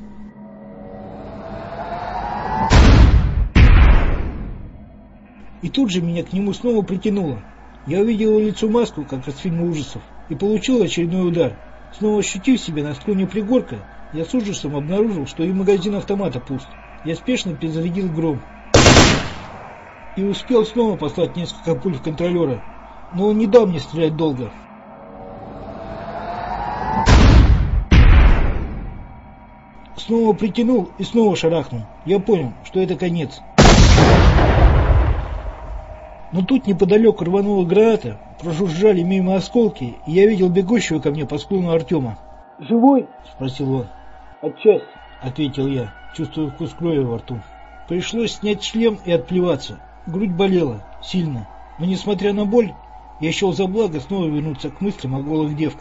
И тут же меня к нему снова притянуло. Я увидел его лицо-маску, как из фильма ужасов, и получил очередной удар. Снова ощутив себя на склоне пригорка, я с ужасом обнаружил, что и магазин автомата пуст. Я спешно перезарядил гром. И успел снова послать несколько пуль в контролера, но он не дал мне стрелять долго. Снова притянул и снова шарахнул. Я понял, что это конец. Но тут неподалеку рванула граната, прожужжали мимо осколки, и я видел бегущего ко мне по склону Артема. «Живой?» — спросил он. «Отчасти», — ответил я, чувствуя вкус крови во рту. Пришлось снять шлем и отплеваться. Грудь болела, сильно. Но несмотря на боль, я счел за благо снова вернуться к мыслям о голых девках.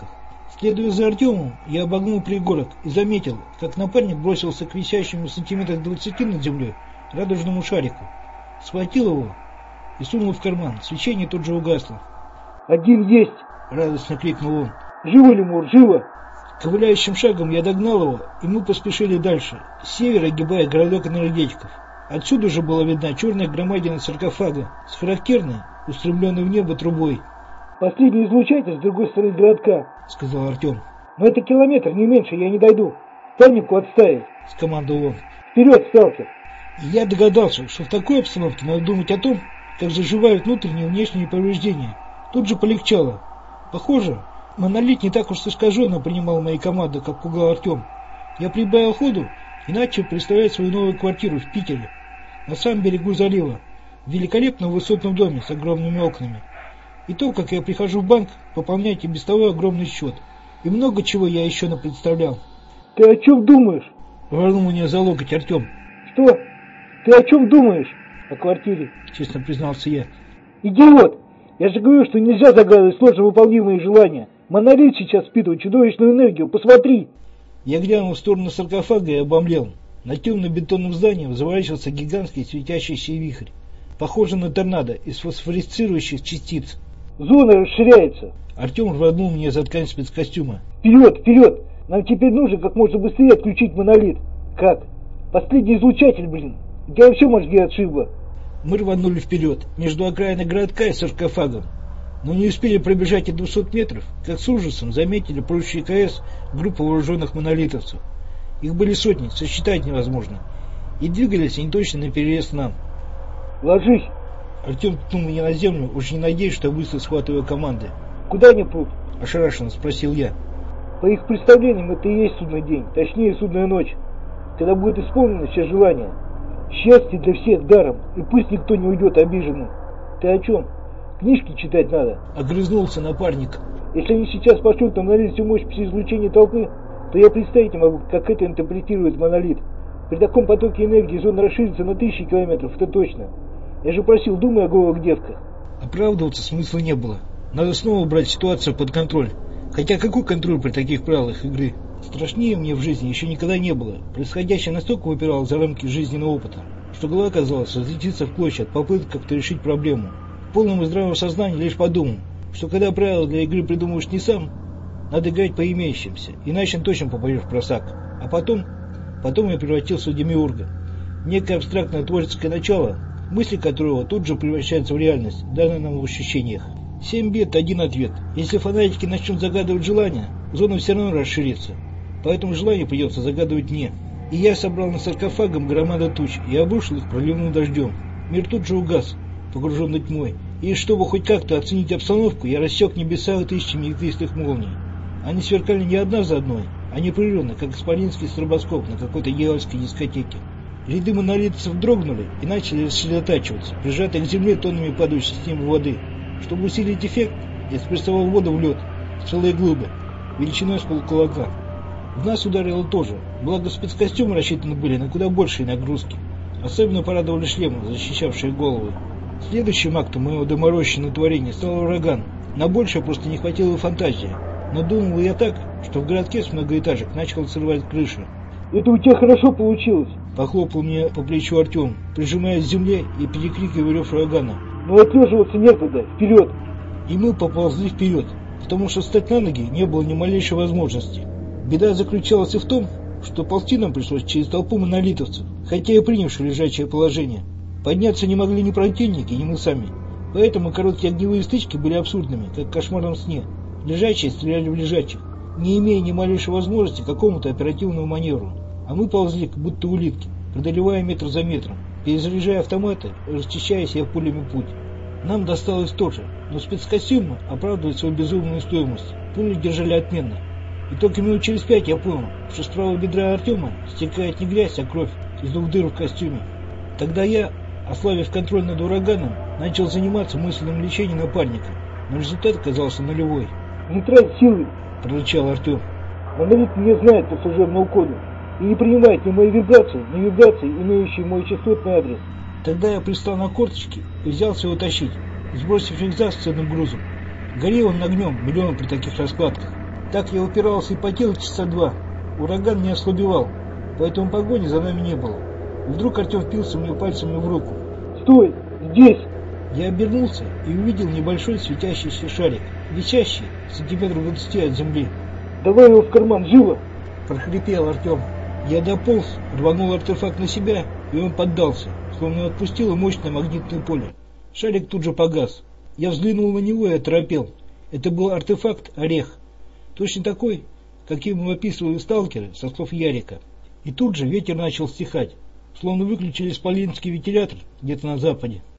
Следуя за Артемом, я обогнул пригорок и заметил, как напарник бросился к висящему сантиметрах 20 над землей радужному шарику. Схватил его и сунул в карман. Свечение тут же угасло. «Один есть!» — радостно крикнул он. «Живо, лемур, живо!» Ковыляющим шагом я догнал его, и мы поспешили дальше, с севера огибая городок энергетиков. Отсюда же была видна черная громадина саркофага с характерной, устремленной в небо трубой. «Последний излучатель с другой стороны городка», — сказал Артем. «Но это километр, не меньше, я не дойду. Панику отставить», — скомандовал он. «Вперед, сталкер!» И я догадался, что в такой обстановке надо думать о том, как заживают внутренние и внешние повреждения. Тут же полегчало. Похоже, монолит не так уж искаженно принимал мои команды, как пугал Артем. Я прибавил ходу и начал представлять свою новую квартиру в Питере, на самом берегу залива, в великолепном высотном доме с огромными окнами. И то, как я прихожу в банк, пополнять и без того огромный счет. И много чего я еще напредставлял. «Ты о чем думаешь?» — рванул меня за локоть Артем. «Что? Ты о чем думаешь?» «О квартире», — честно признался я. «Идиот! Я же говорю, что нельзя загадывать сложно выполнимые желания. Монолит сейчас впитывает чудовищную энергию. Посмотри!» Я глянул в сторону саркофага и обомлел. Над темным бетонным зданием заворачивался гигантский светящийся вихрь, похожий на торнадо из фосфорицирующих частиц. «Зона расширяется!» Артем рванул мне за ткань спецкостюма. «Вперед, вперед! Нам теперь нужно как можно быстрее отключить монолит!» «Как? Последний излучатель, блин! У тебя вообще мозги отшибло!» Мы рванули вперед, между окраиной городка и саркофагом. Но не успели пробежать и 200 метров, как с ужасом заметили прущие КС группу вооруженных монолитовцев. Их были сотни, сосчитать невозможно. И двигались они точно наперерез нам. «Ложись!» Артем ткнул меня на землю, уж не надеясь, что быстро схватываю команды. «Куда они прут?» — ошарашенно спросил я. «По их представлениям, это и есть судный день, точнее судная ночь, когда будет исполнено все желания. Счастье для всех даром, и пусть никто не уйдет обиженным. Ты о чем? Книжки читать надо». Огрызнулся напарник. «Если они сейчас пошлют на монолит всю мощь излучения толпы, то я представить не могу, как это интерпретирует монолит. При таком потоке энергии зона расширится на 1000 километров, это точно. Я же просил, думай о голых девках». Оправдываться смысла не было. Надо снова брать ситуацию под контроль. Хотя какой контроль при таких правилах игры? Страшнее мне в жизни еще никогда не было. Происходящее настолько выпирало за рамки жизненного опыта, что голова, казалось, разлетится в клочья от попыток как-то решить проблему. В полном и здравом сознании лишь подумал, что когда правила для игры придумаешь не сам, надо играть по имеющимся, иначе точно попадешь в просак. А потом я превратился в демиурга. Некое абстрактное творческое начало, мысли которого тут же превращаются в реальность, данную нам в ощущениях. 7 бед, один ответ. Если фанатики начнут загадывать желания, зона все равно расширится. Поэтому желание придется загадывать мне. И я собрал на саркофагом громаду туч и обрушил их проливным дождем. Мир тут же угас, погруженный тьмой. И чтобы хоть как-то оценить обстановку, я рассек небеса тысячами игристых молний. Они сверкали не одна за одной, а непрерывно, как исполинский стробоскоп на какой-то дьявольской дискотеке. Ряды монолитцев дрогнули и начали рассредотачиваться, прижатые к земле тоннами падающей с неба воды. Чтобы усилить эффект, я спрессовал воду в лед, в целые глыбы, величиной с полкулака. В нас ударило тоже, благо спецкостюмы рассчитаны были на куда большие нагрузки. Особенно порадовали шлемы, защищавшие головы. Следующим актом моего доморощенного творения стал ураган. На большее просто не хватило фантазии. Но думал я так, что в городке с многоэтажек начал срывать крыши. «Это у тебя хорошо получилось», — похлопал мне по плечу Артем, прижимаясь к земле и перекрикивая рев урагана. «Но отлеживаться некогда, вперед!» И мы поползли вперед, потому что встать на ноги не было ни малейшей возможности. Беда заключалась и в том, что ползти нам пришлось через толпу монолитовцев, хотя и принявших лежачее положение. Подняться не могли ни противники, ни мы сами. Поэтому короткие огневые стычки были абсурдными, как в кошмарном сне. Лежачие стреляли в лежачих, не имея ни малейшей возможности к какому-то оперативному маневру. А мы ползли, как будто улитки, преодолевая метр за метром, перезаряжая автоматы, расчищая себе пулями путь. Нам досталось тоже, но спецкостюмы оправдывают свою безумную стоимость. Пули держали отменно. И только минут через 5 я понял, что с правого бедра Артема стекает не грязь, а кровь из 2 дыр в костюме. Тогда я, ослабив контроль над ураганом, начал заниматься мысленным лечением напарника, но результат оказался нулевой. «Не трать силы», — прорычал Артем. «Монолит не знает по служебному коду и не принимает ни мои вибрации, ни вибрации, имеющие мой частотный адрес». Тогда я пристал на корточки и взялся его тащить, сбросив рюкзак с ценным грузом. Горел он огнем, миллион при таких раскладках. Так я упирался и потел часа 2. Ураган не ослабевал, поэтому погони за нами не было. И вдруг Артем впился мне пальцами в руку. Стой! Здесь! Я обернулся и увидел небольшой светящийся шарик, висящий сантиметров 20 от земли. Давай его в карман, живо! Прохрипел Артем. Я дополз, рванул артефакт на себя, и он поддался, словно отпустило мощное магнитное поле. Шарик тут же погас. Я взглянул на него и оторопел. Это был артефакт «Орех». Точно такой, каким его описывали сталкеры со слов Ярика. И тут же ветер начал стихать, словно выключили исполинский вентилятор где-то на западе.